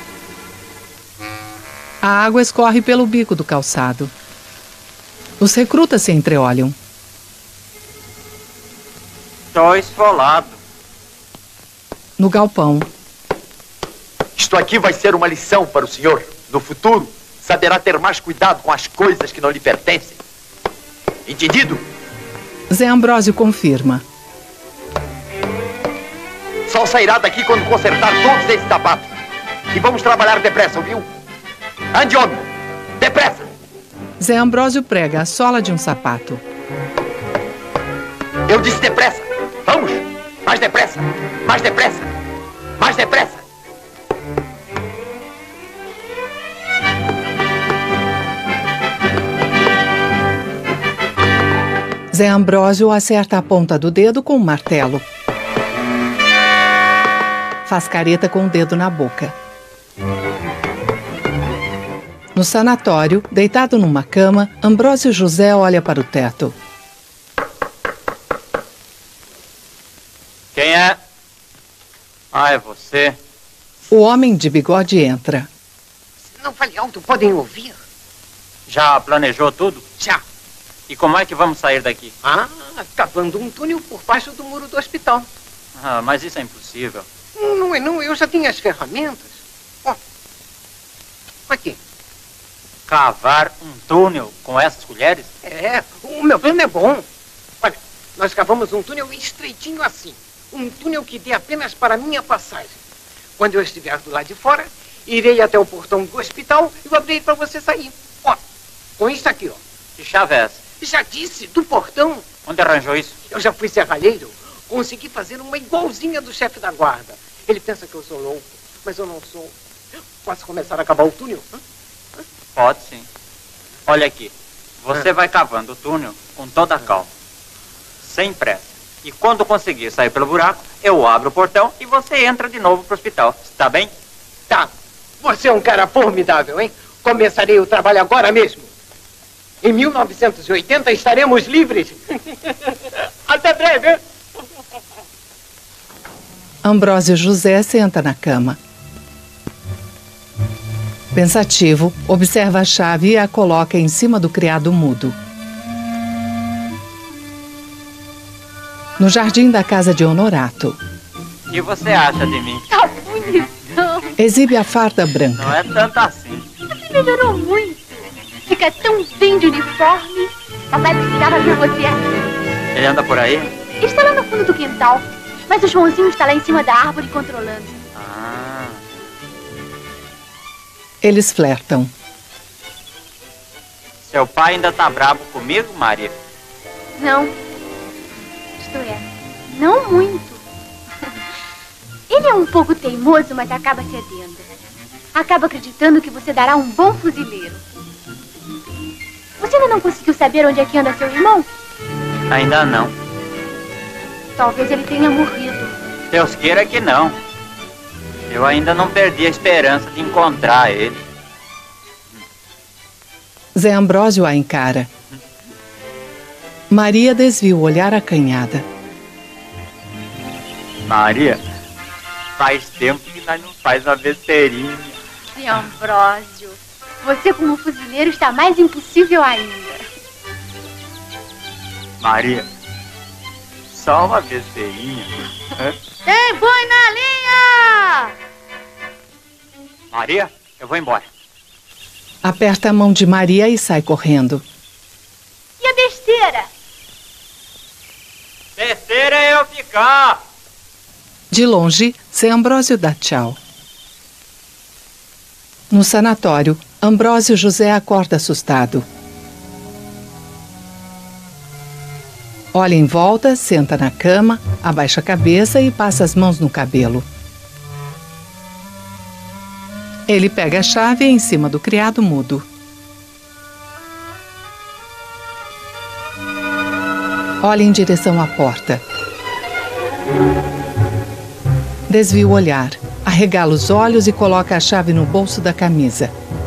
A água escorre pelo bico do calçado. Os recrutas se entreolham. Tô esfolado. No galpão. Isto aqui vai ser uma lição para o senhor. No futuro, saberá ter mais cuidado com as coisas que não lhe pertencem. Entendido? Zé Ambrósio confirma. Só sairá daqui quando consertar todos esses sapatos. E vamos trabalhar depressa, ouviu? Ande, homem! Depressa! Zé Ambrósio prega a sola de um sapato. Eu disse depressa! Vamos! Mais depressa! Mais depressa! Mais depressa! Zé Ambrósio acerta a ponta do dedo com um martelo. Faz careta com o dedo na boca. No sanatório, deitado numa cama, Ambrósio José olha para o teto. Quem é? Ah, é você. O homem de bigode entra. Se não fale alto, podem ouvir. Já planejou tudo? Já. E como é que vamos sair daqui? Ah, cavando um túnel por baixo do muro do hospital. Ah, mas isso é impossível. Não é não, eu já tenho as ferramentas. Ó, aqui. Cavar um túnel com essas colheres? É, o meu plano é bom. Olha, nós cavamos um túnel estreitinho assim. Um túnel que dê apenas para a minha passagem. Quando eu estiver do lado de fora, irei até o portão do hospital e o abrirei para você sair. Ó, com isso aqui, ó. Que chave é essa? Já disse, do portão. Onde arranjou isso? Eu já fui serralheiro. Consegui fazer uma igualzinha do chefe da guarda. Ele pensa que eu sou louco, mas eu não sou. Posso começar a cavar o túnel? Pode sim. Olha aqui. Você vai cavando o túnel com toda a calma. Sem pressa. E quando conseguir sair pelo buraco, eu abro o portão e você entra de novo pro hospital. Está bem? Tá. Você é um cara formidável, hein? Começarei o trabalho agora mesmo. Em 1980 estaremos livres. Até breve. Ambrósio José senta na cama. Pensativo, observa a chave e a coloca em cima do criado mudo. No jardim da casa de Honorato. O que você acha de mim? Tá bonitão. Exibe a farda branca. Não é tanto assim. Você melhorou muito. Fica tão bem de uniforme. Papai precisava ver você aqui. Ele anda por aí? Está lá no fundo do quintal. Mas o Joãozinho está lá em cima da árvore controlando. Ah. Eles flertam. Seu pai ainda tá bravo comigo, Maria? Não. Isto é, não muito. Ele é um pouco teimoso, mas acaba cedendo. Acaba acreditando que você dará um bom fuzileiro. Você ainda não conseguiu saber onde é que anda seu irmão? Ainda não. Talvez ele tenha morrido. Deus queira que não. Eu ainda não perdi a esperança de encontrar ele. Zé Ambrósio a encara. Maria desvia o olhar acanhada. Maria, faz tempo que nós não faz uma besteirinha. Zé Ambrósio, você como fuzileiro está mais impossível ainda. Maria, só uma besteirinha. Tem boi na linha! Maria, eu vou embora. Aperta a mão de Maria e sai correndo. E a besteira? Besteira é eu ficar. De longe, Zé Ambrósio dá tchau. No sanatório, Ambrósio José acorda assustado. Olha em volta, senta na cama, abaixa a cabeça e passa as mãos no cabelo. Ele pega a chave em cima do criado mudo. Olha em direção à porta. Desvia o olhar, arregala os olhos e coloca a chave no bolso da camisa.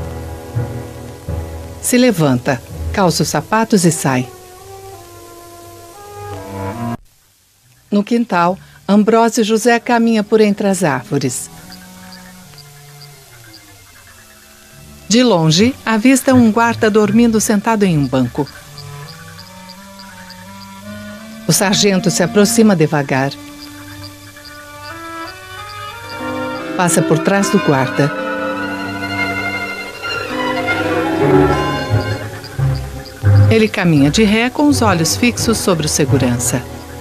Se levanta, calça os sapatos e sai. No quintal, Ambrósio José caminha por entre as árvores. De longe, avista um guarda dormindo sentado em um banco. O sargento se aproxima devagar. Passa por trás do guarda. Ele caminha de ré com os olhos fixos sobre o segurança.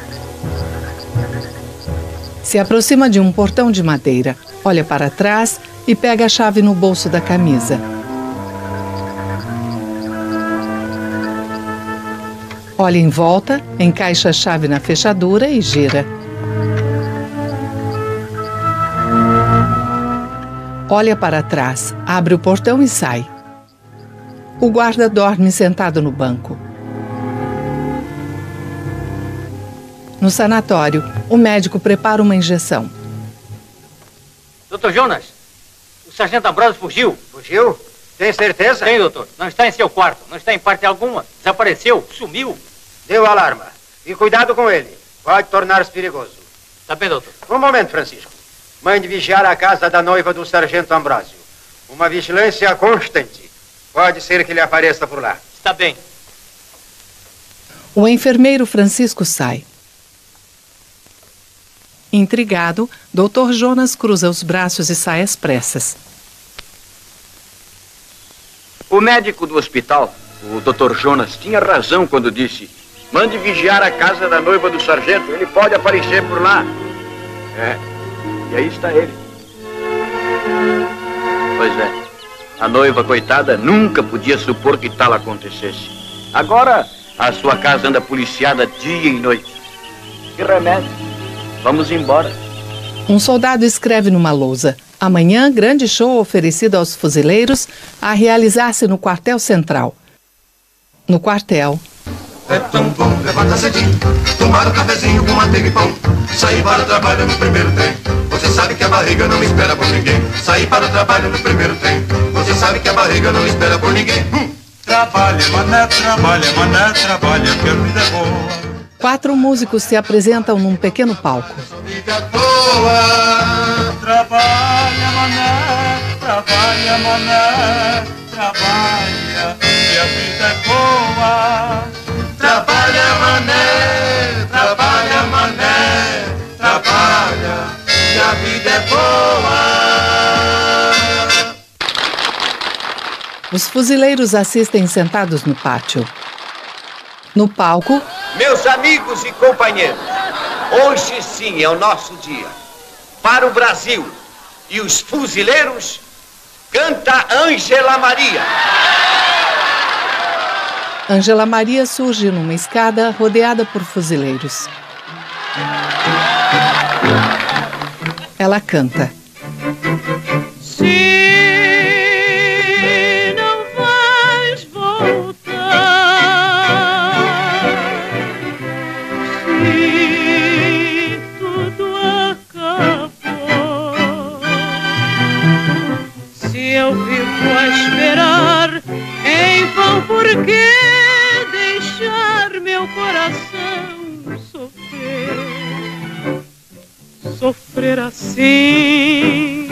Se aproxima de um portão de madeira, olha para trás e pega a chave no bolso da camisa. Olha em volta, encaixa a chave na fechadura e gira. Olha para trás, abre o portão e sai. O guarda dorme sentado no banco. No sanatório, o médico prepara uma injeção. Doutor Jonas, o sargento Ambrósio fugiu. Fugiu? Tem certeza? Tem, doutor. Não está em seu quarto, não está em parte alguma. Desapareceu, sumiu. Deu alarma. E cuidado com ele. Pode tornar-se perigoso. Tá bem, doutor. Um momento, Francisco. Mande vigiar a casa da noiva do sargento Ambrósio. Uma vigilância constante. Pode ser que ele apareça por lá. Está bem. O enfermeiro Francisco sai. Intrigado, Dr. Jonas cruza os braços e sai às pressas. O médico do hospital, o Dr. Jonas, tinha razão quando disse: mande vigiar a casa da noiva do sargento, ele pode aparecer por lá. E aí está ele. Pois é, a noiva, coitada, nunca podia supor que tal acontecesse. Agora, a sua casa anda policiada dia e noite. Que remédio? Vamos embora. Um soldado escreve numa lousa: amanhã, grande show oferecido aos fuzileiros a realizar-se no quartel central. No quartel. É tão bom levantar cedinho, tomar um cafezinho com manteiga e pão, sair para o trabalho no primeiro trem. Você sabe que a barriga não espera por ninguém. Sair para o trabalho no primeiro trem. Você sabe que a barriga não espera por ninguém. Trabalha, mané, trabalha, que a vida é boa. 4 músicos se apresentam num pequeno palco. Trabalha, mané, trabalha, que a vida é boa. Trabalha, mané, trabalha, que a vida é boa. Os fuzileiros assistem sentados no pátio. No palco... Meus amigos e companheiros, hoje sim é o nosso dia. Para o Brasil e os fuzileiros, canta Ângela Maria. Ângela Maria surge numa escada rodeada por fuzileiros. Ela canta. Se não vais voltar, se tudo acabou, se eu vivo a esperar em vão Por que deixar meu coração sofrer assim?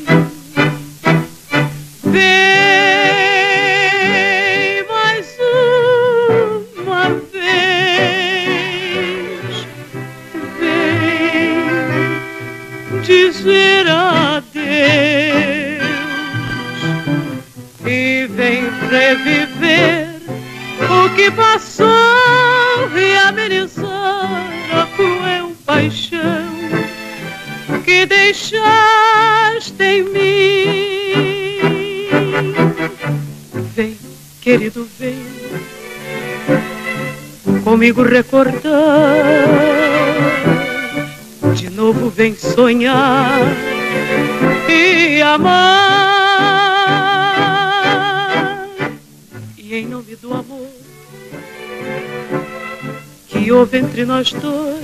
Vem mais uma vez, vem dizer adeus e vem reviver o que passou e amenizar a cruel paixão que deixaste em mim. Vem, querido, vem comigo recordar. De novo vem sonhar e amar. E em nome do amor que houve entre nós dois,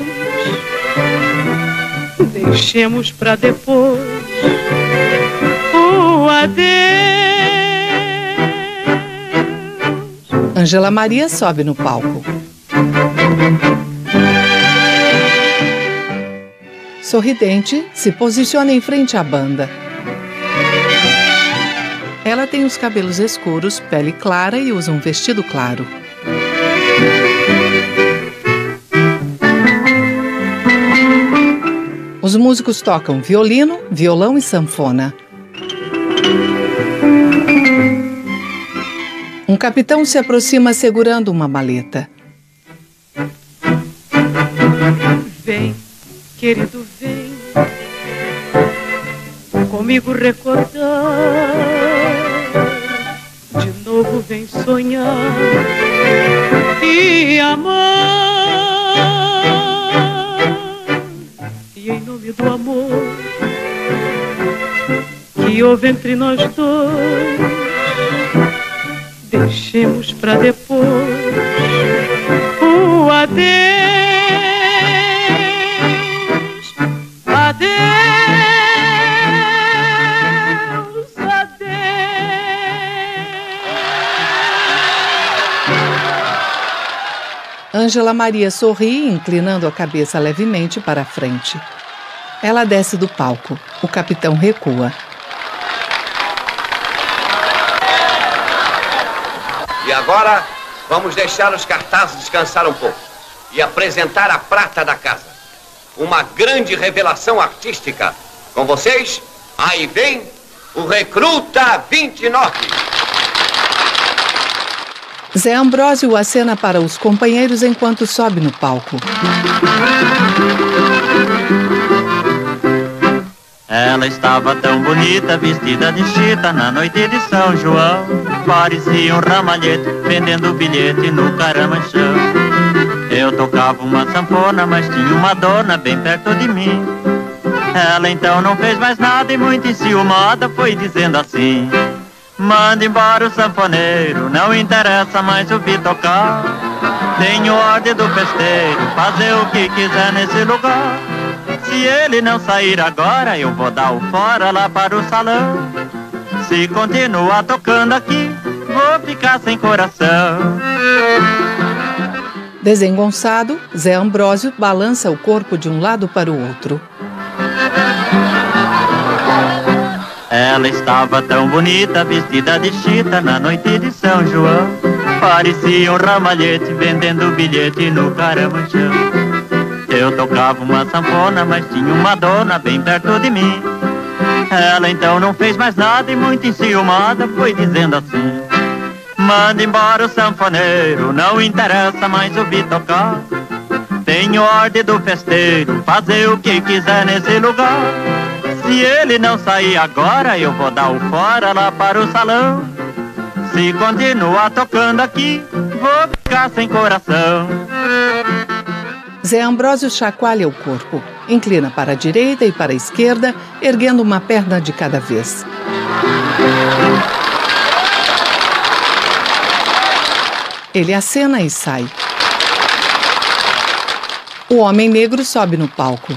deixemos pra depois o adeus. Ângela Maria sobe no palco. Sorridente, se posiciona em frente à banda. Ela tem os cabelos escuros, pele clara e usa um vestido claro. Os músicos tocam violino, violão e sanfona. Um capitão se aproxima segurando uma maleta. Vem, querido, vem comigo recordar. De novo vem sonhar e amar. E em nome do amor que houve entre nós dois, deixemos pra depois o adeus. Adeus, adeus. Ângela Maria sorri, inclinando a cabeça levemente para a frente. Ela desce do palco. O capitão recua. E agora, vamos deixar os cartazes descansar um pouco e apresentar a prata da casa. Uma grande revelação artística. Com vocês, aí vem o Recruta 29. Zé Ambrósio acena para os companheiros enquanto sobe no palco. Ela estava tão bonita, vestida de chita, na noite de São João. Parecia um ramalhete, vendendo bilhete no Caramanchão. Eu tocava uma sanfona, mas tinha uma dona bem perto de mim. Ela então não fez mais nada e muito enciumada foi dizendo assim: manda embora o sanfoneiro, não interessa mais ouvir tocar. Tenho ordem do festeiro, fazer o que quiser nesse lugar. Se ele não sair agora, eu vou dar o fora lá para o salão. Se continuar tocando aqui, vou ficar sem coração. Desengonçado, Zé Ambrósio balança o corpo de um lado para o outro. Ela estava tão bonita, vestida de chita, na noite de São João. Parecia um ramalhete, vendendo bilhete no Caramanchão. Eu tocava uma sanfona, mas tinha uma dona bem perto de mim. Ela então não fez mais nada e muito enciumada foi dizendo assim: manda embora o sanfoneiro, não interessa mais ouvir tocar. Tenho ordem do festeiro, fazer o que quiser nesse lugar. Se ele não sair agora, eu vou dar o fora lá para o salão. Se continuar tocando aqui, vou ficar sem coração. Zé Ambrósio chacoalha o corpo, inclina para a direita e para a esquerda, erguendo uma perna de cada vez. Ele acena e sai. O homem negro sobe no palco.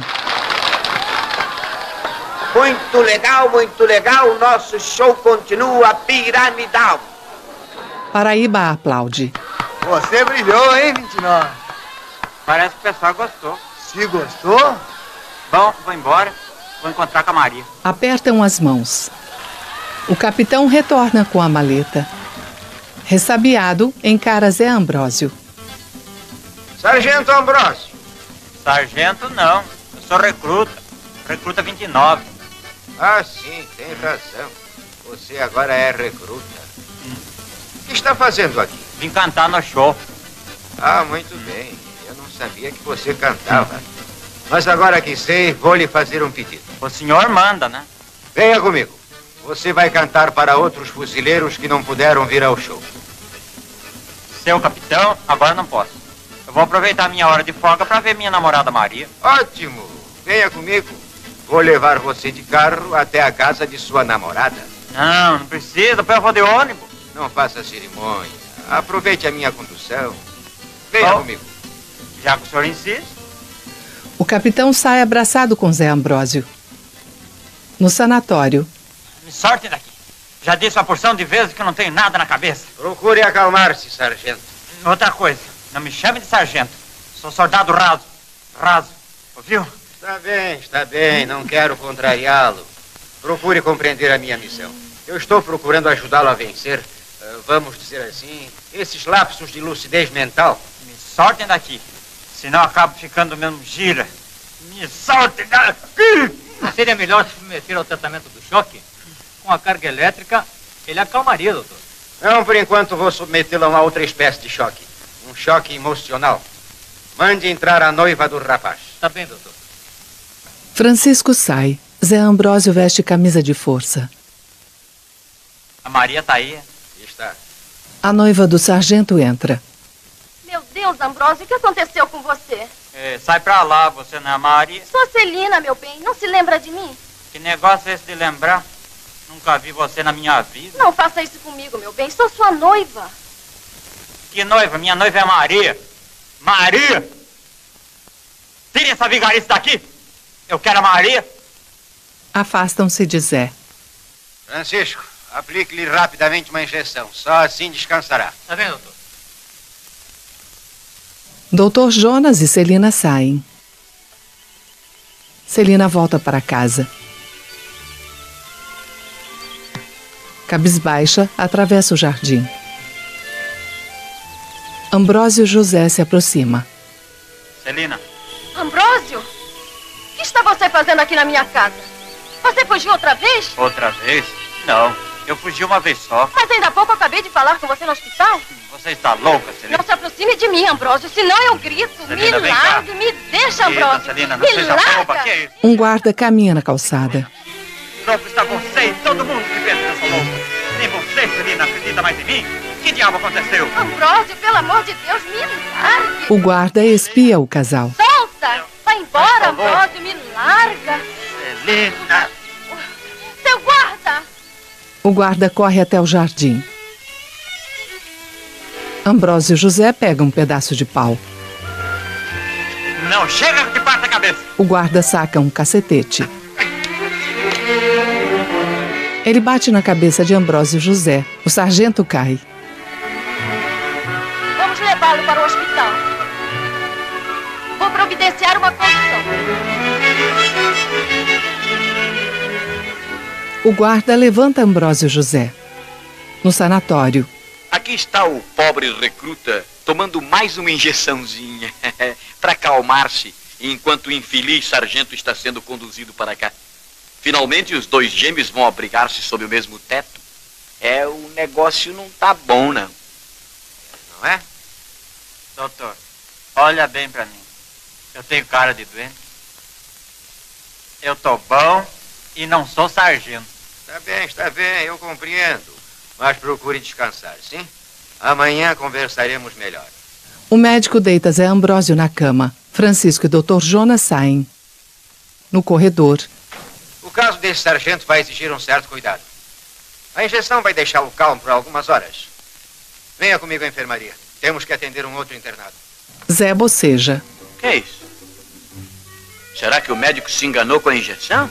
Muito legal, o nosso show continua piramidal. Paraíba aplaude. Você brilhou, hein, 29? Parece que o pessoal gostou. Se gostou? Bom, vou embora. Vou encontrar com a Maria. Apertam as mãos. O capitão retorna com a maleta. Ressabiado, encara Zé Ambrósio. Sargento Ambrósio. Sargento, não. Eu sou recruta. Recruta 29. Ah, sim, tem razão. Você agora é recruta. O que está fazendo aqui? Vim cantar no show. Ah, muito bem. Eu não sabia que você cantava. Mas agora que sei, vou lhe fazer um pedido. O senhor manda, né? Venha comigo. Você vai cantar para outros fuzileiros que não puderam vir ao show. Seu capitão, agora não posso. Eu vou aproveitar minha hora de folga para ver minha namorada Maria. Ótimo. Venha comigo. Vou levar você de carro até a casa de sua namorada. Não, não precisa. Depois eu vou de ônibus. Não faça cerimônia. Aproveite a minha condução. Venha comigo. Já que o senhor insiste. O capitão sai abraçado com Zé Ambrósio. No sanatório. Me sorte daqui. Já disse uma porção de vezes que eu não tenho nada na cabeça. Procure acalmar-se, sargento. Outra coisa, não me chame de sargento. Sou soldado raso. Raso. Ouviu? Está bem. Não quero contrariá-lo. Procure compreender a minha missão. Eu estou procurando ajudá-lo a vencer, vamos dizer assim, esses lapsos de lucidez mental. Me sortem daqui. Senão eu acabo ficando mesmo gira. Me sortem daqui! Não seria melhor se submeter ao tratamento do choque? Com a carga elétrica, ele acalmaria, doutor. Não, por enquanto vou submetê-lo a uma outra espécie de choque. Um choque emocional. Mande entrar a noiva do rapaz. Tá bem, doutor. Francisco sai. Zé Ambrósio veste camisa de força. A Maria tá aí. Está. A noiva do sargento entra. Meu Deus, Ambrósio, o que aconteceu com você? Sai pra lá, você não é a Maria? Sou Celina, meu bem. Não se lembra de mim? Que negócio é esse de lembrar? Nunca vi você na minha vida. Não faça isso comigo, meu bem. Sou sua noiva. Que noiva? Minha noiva é Maria. Maria! Tire essa vigarice daqui! Eu quero a Maria! Afastam-se de Zé. Francisco, aplique-lhe rapidamente uma injeção. Só assim descansará. Tá bem, doutor? Doutor Jonas e Celina saem. Celina volta para casa. Cabisbaixa, atravessa o jardim. Ambrósio José se aproxima. Celina. Ambrósio? O que está você fazendo aqui na minha casa? Você fugiu outra vez? Outra vez? Não, eu fugi uma vez só. Mas ainda há pouco eu acabei de falar com você no hospital. Você está louca, Celina? Não se aproxime de mim, Ambrósio, senão eu grito. Celina, me largue, me deixa, Ambrósio. Celina, não me seja larga. boba, que é isso? Um guarda caminha na calçada. Louco está você e todo mundo que pensa que eu sou louco. Nem você, Celina, acredita mais em mim? Que diabo aconteceu? Ambrósio, pelo amor de Deus, me largue. O guarda espia o casal. Solta! Vai embora, Ambrósio, me larga. Celina! Seu guarda! O guarda corre até o jardim. Ambrósio José pega um pedaço de pau. Não, chega de parte a cabeça! O guarda saca um cacetete. Ele bate na cabeça de Ambrósio José. O sargento cai. Vamos levá-lo para o hospital. Vou providenciar uma condução. O guarda levanta Ambrósio José. No sanatório. Aqui está o pobre recruta tomando mais uma injeçãozinha para acalmar-se enquanto o infeliz sargento está sendo conduzido para cá. Finalmente os dois gêmeos vão abrigar-se sob o mesmo teto. O negócio não tá bom, não. Não é? Doutor, olha bem pra mim. Eu tenho cara de doente. Eu tô bom e não sou sargento. Está bem, eu compreendo. Mas procure descansar, sim? Amanhã conversaremos melhor. O médico deita Zé Ambrósio na cama. Francisco e Dr. Jonas saem. No corredor. O caso desse sargento vai exigir um certo cuidado. A injeção vai deixá-lo calmo por algumas horas. Venha comigo à enfermaria. Temos que atender um outro internado. Zé boceja. O que é isso? Será que o médico se enganou com a injeção?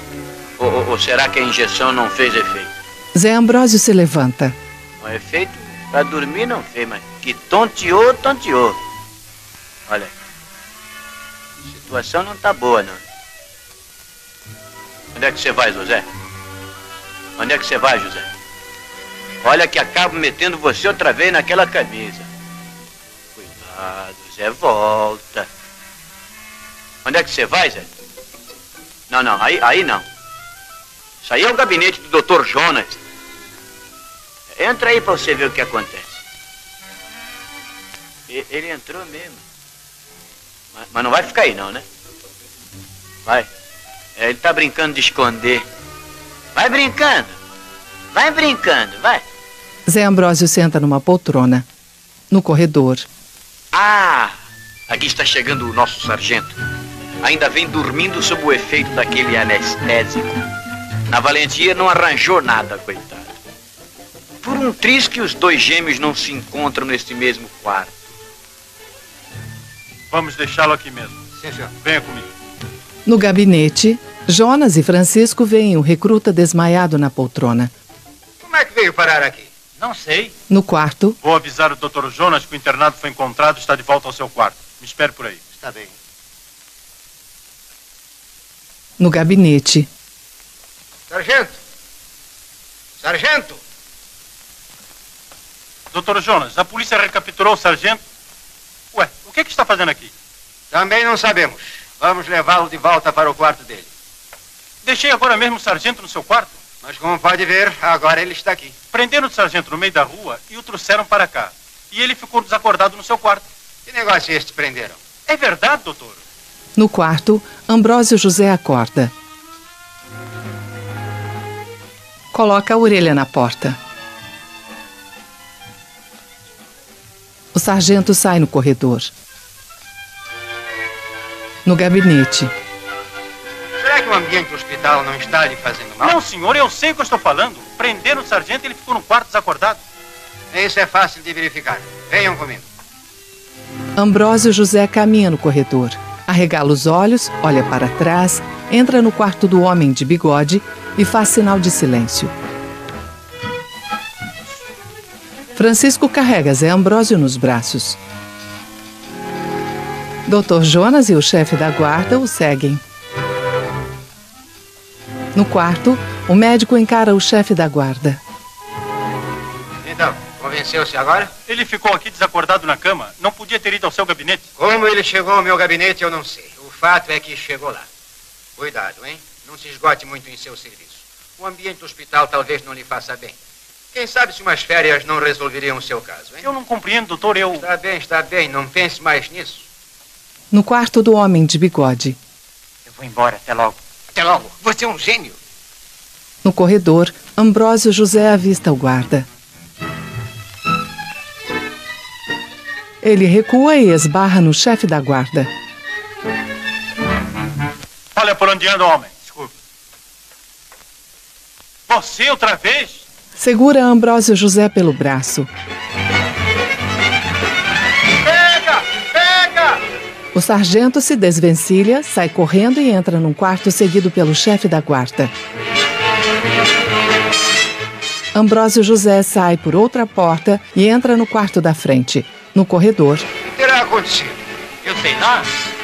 Ou será que a injeção não fez efeito? Zé Ambrósio se levanta. O efeito Pra dormir não fez, mas que tonteou, tonteou. Olha, a situação não tá boa, não. Onde é que você vai, José? Onde é que você vai, José? Olha que acabo metendo você outra vez naquela camisa. Cuidado, Zé, volta. Onde é que você vai, Zé? Não, não, aí não. Isso aí é o gabinete do Dr. Jonas. Entra aí pra você ver o que acontece. Ele entrou mesmo. Mas não vai ficar aí não, né? Vai. Ele tá brincando de esconder. Vai brincando. Vai brincando, vai. Zé Ambrósio senta numa poltrona. No corredor. Ah! Aqui está chegando o nosso sargento. Ainda vem dormindo sob o efeito daquele anestésico. Na Valentia não arranjou nada, coitado. Por um triz que os dois gêmeos não se encontram neste mesmo quarto. Vamos deixá-lo aqui mesmo. Sim, senhor. Venha comigo. No gabinete, Jonas e Francisco veem o recruta desmaiado na poltrona. Como é que veio parar aqui? Não sei. No quarto, Vou avisar o Dr. Jonas que o internado foi encontrado e está de volta ao seu quarto. Me espere por aí. Está bem. no gabinete. Sargento! Sargento! Doutor Jonas, a polícia recapturou o sargento. Ué, o que está fazendo aqui? Também não sabemos. Vamos levá-lo de volta para o quarto dele. Deixei agora mesmo o sargento no seu quarto. Mas como pode ver, agora ele está aqui. Prenderam o sargento no meio da rua e o trouxeram para cá. E ele ficou desacordado no seu quarto. Que negócio é este prenderam? É verdade, doutor. No quarto, Ambrósio José acorda. Coloca a orelha na porta. O sargento sai no corredor. No gabinete. Será que o ambiente do hospital não está lhe fazendo mal? Não, senhor, eu sei o que eu estou falando. Prenderam o sargento e ele ficou no quarto desacordado. Isso é fácil de verificar. Venham comigo. Ambrósio José caminha no corredor. Arregala os olhos, olha para trás, entra no quarto do homem de bigode e faz sinal de silêncio. Francisco carrega Zé Ambrósio nos braços. Dr. Jonas e o chefe da guarda o seguem. No quarto, o médico encara o chefe da guarda. Então, convenceu-se agora? Ele ficou aqui desacordado na cama. Não podia ter ido ao seu gabinete. Como ele chegou ao meu gabinete, eu não sei. O fato é que chegou lá. Cuidado, hein? Não se esgote muito em seu serviço. O ambiente do hospital talvez não lhe faça bem. Quem sabe se umas férias não resolveriam o seu caso, hein? Eu não compreendo, doutor, eu... Está bem. Não pense mais nisso. No quarto do homem de bigode. Eu vou embora. Até logo. Até logo. Você é um gênio. No corredor, Ambrósio José avista o guarda. Ele recua e esbarra no chefe da guarda. Olha por onde anda, homem. Desculpe. Você outra vez? Segura Ambrósio José pelo braço. Pega! Pega! O sargento se desvencilha, sai correndo e entra num quarto seguido pelo chefe da guarda. Ambrósio José sai por outra porta e entra no quarto da frente. No corredor. O que terá acontecido? Eu sei lá.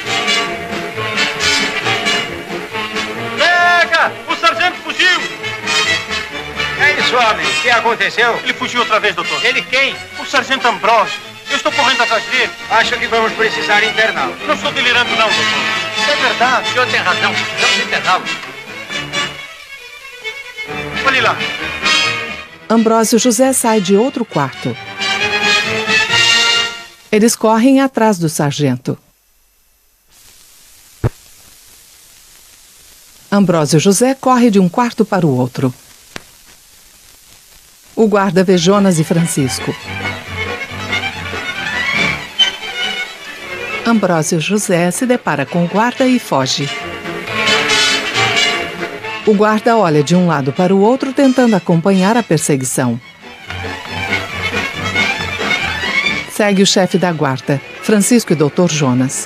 Pega! O sargento fugiu! É isso, homem. O que aconteceu? Ele fugiu outra vez, doutor. Ele quem? O sargento Ambrósio. Eu estou correndo atrás dele. Acho que vamos precisar interná-lo. Não estou delirando, não, doutor. É verdade. O senhor tem razão. Vamos interná-lo. Olhe lá. Ambrósio José sai de outro quarto. Eles correm atrás do sargento. Ambrósio José corre de um quarto para o outro. O guarda vê Jonas e Francisco. Ambrósio José se depara com o guarda e foge. O guarda olha de um lado para o outro, tentando acompanhar a perseguição. Segue o chefe da guarda, Francisco e Dr. Jonas.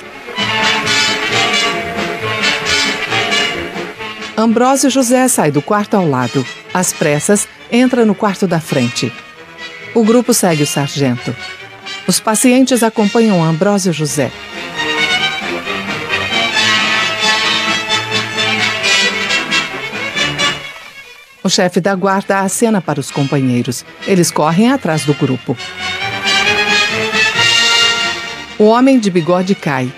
Ambrósio José sai do quarto ao lado. Às pressas, entra no quarto da frente. O grupo segue o sargento. Os pacientes acompanham Ambrósio José. O chefe da guarda acena para os companheiros. Eles correm atrás do grupo. O homem de bigode cai.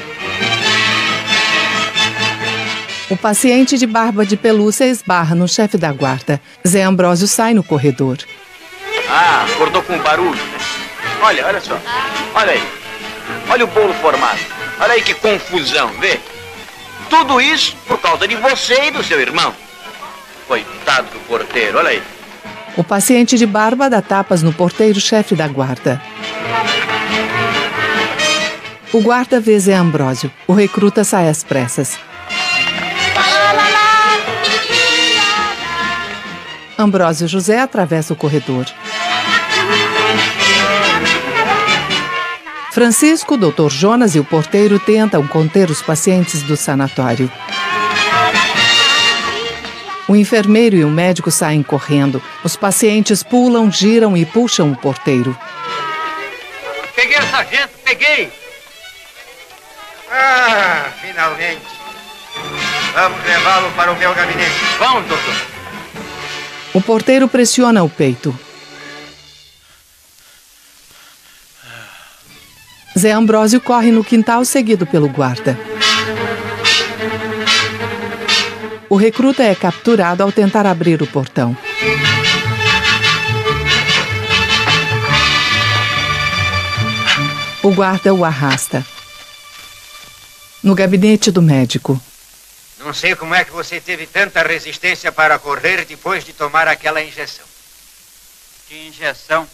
O paciente de barba de pelúcia esbarra no chefe da guarda. Zé Ambrósio sai no corredor. Ah, acordou com barulho, né? Olha só. Olha aí. Olha o bolo formado. Olha aí que confusão, vê? Tudo isso por causa de você e do seu irmão. Coitado do porteiro, olha aí. O paciente de barba dá tapas no porteiro-chefe da guarda. O guarda vê Zé Ambrósio. O recruta sai às pressas. Ambrósio José atravessa o corredor. Francisco, Dr. Jonas e o porteiro tentam conter os pacientes do sanatório. O enfermeiro e o médico saem correndo. Os pacientes pulam, giram e puxam o porteiro. Peguei o sargento, peguei! Ah, finalmente. Vamos levá-lo para o meu gabinete. Vamos, doutor. O porteiro pressiona o peito. Zé Ambrósio corre no quintal seguido pelo guarda. O recruta é capturado ao tentar abrir o portão. O guarda o arrasta. No gabinete do médico. Não sei como é que você teve tanta resistência para correr depois de tomar aquela injeção. Que injeção?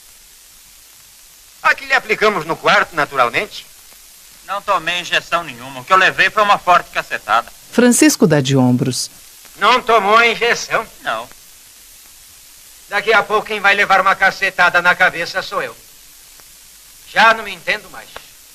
A que lhe aplicamos no quarto, naturalmente. Não tomei injeção nenhuma. O que eu levei foi uma forte cacetada. Francisco dá de ombros. Não tomou a injeção? Não. Daqui a pouco quem vai levar uma cacetada na cabeça sou eu. Já não me entendo mais.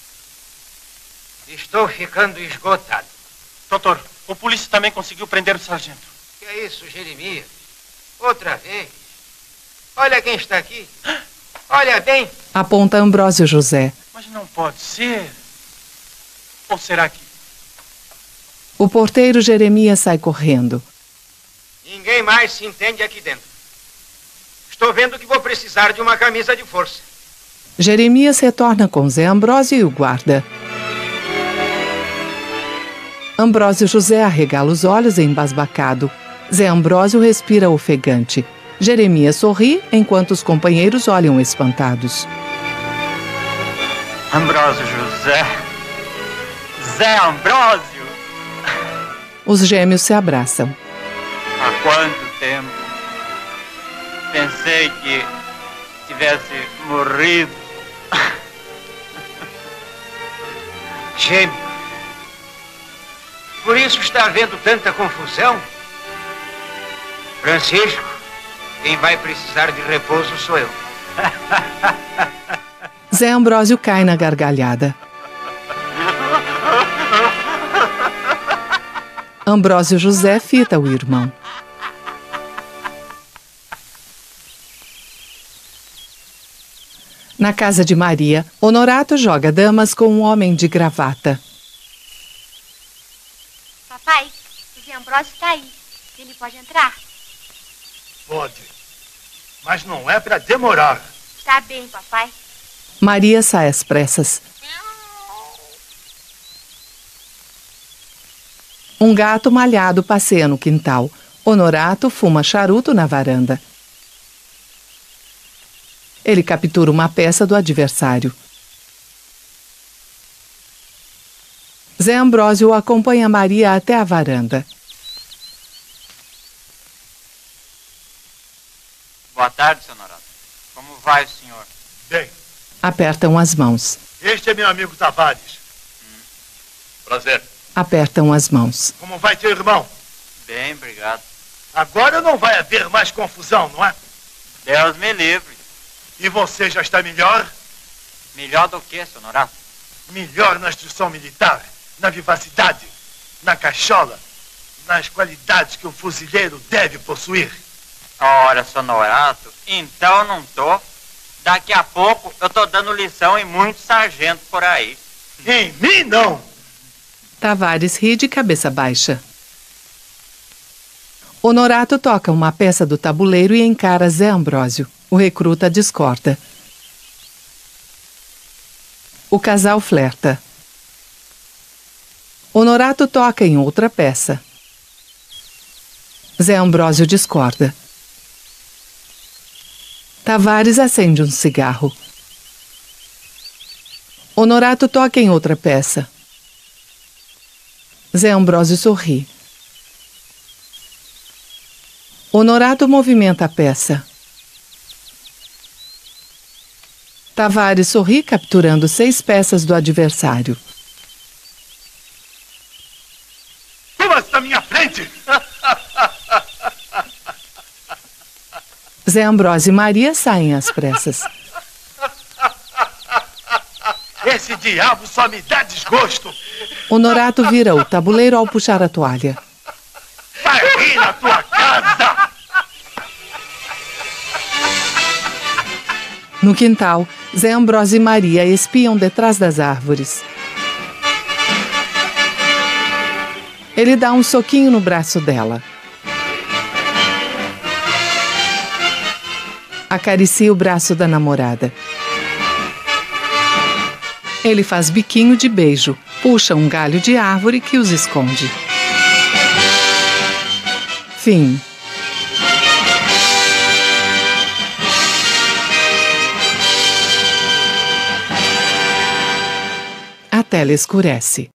Estou ficando esgotado. Doutor, o polícia também conseguiu prender o sargento. Que é isso, Jeremias? Outra vez? Olha quem está aqui. Olha bem. Aponta Ambrósio José. Mas não pode ser. Ou será que... O porteiro Jeremias sai correndo. Ninguém mais se entende aqui dentro. Estou vendo que vou precisar de uma camisa de força. Jeremias retorna com Zé Ambrósio e o guarda. Ambrósio José arregala os olhos embasbacado. Zé Ambrósio respira ofegante. Jeremias sorri enquanto os companheiros olham espantados. Ambrósio José. Zé Ambrósio. Os gêmeos se abraçam. Há quanto tempo? Pensei que tivesse morrido. Gêmeo. Por isso está havendo tanta confusão? Francisco, quem vai precisar de repouso sou eu. Zé Ambrósio cai na gargalhada. Ambrósio José fita o irmão. Na casa de Maria, Honorato joga damas com um homem de gravata. Papai, o Zé Ambrósio está aí. Ele pode entrar? Pode. Mas não é para demorar. Está bem, papai. Maria sai às pressas. Um gato malhado passeia no quintal. Honorato fuma charuto na varanda. Ele captura uma peça do adversário. Zé Ambrósio acompanha Maria até a varanda. Boa tarde, seu Honorato. Como vai o senhor? Bem. Apertam as mãos. Este é meu amigo Tavares. Prazer. Apertam as mãos. Como vai teu irmão? Bem, obrigado. Agora não vai haver mais confusão, não é? Deus me livre. E você já está melhor? Melhor do que, seu Honorato? Melhor na instrução militar, na vivacidade, na cachola, nas qualidades que um fuzileiro deve possuir. Ora, seu Honorato, então não tô. Daqui a pouco eu tô dando lição em muitos sargentos por aí. Em mim, não! Tavares ri de cabeça baixa. Honorato toca uma peça do tabuleiro e encara Zé Ambrósio. O recruta discorda. O casal flerta. Honorato toca em outra peça. Zé Ambrósio discorda. Tavares acende um cigarro. Honorato toca em outra peça. Zé Ambrósio sorri. Honorato movimenta a peça. Tavares sorri capturando 6 peças do adversário. Toma-se da minha frente! Zé Ambrósio e Maria saem às pressas. Esse diabo só me dá desgosto! Honorato vira o tabuleiro ao puxar a toalha. Vai rir na tua casa! No quintal, Zé Ambrósio e Maria espiam detrás das árvores. Ele dá um soquinho no braço dela. Acaricia o braço da namorada. Ele faz biquinho de beijo, puxa um galho de árvore que os esconde. Fim. A tela escurece.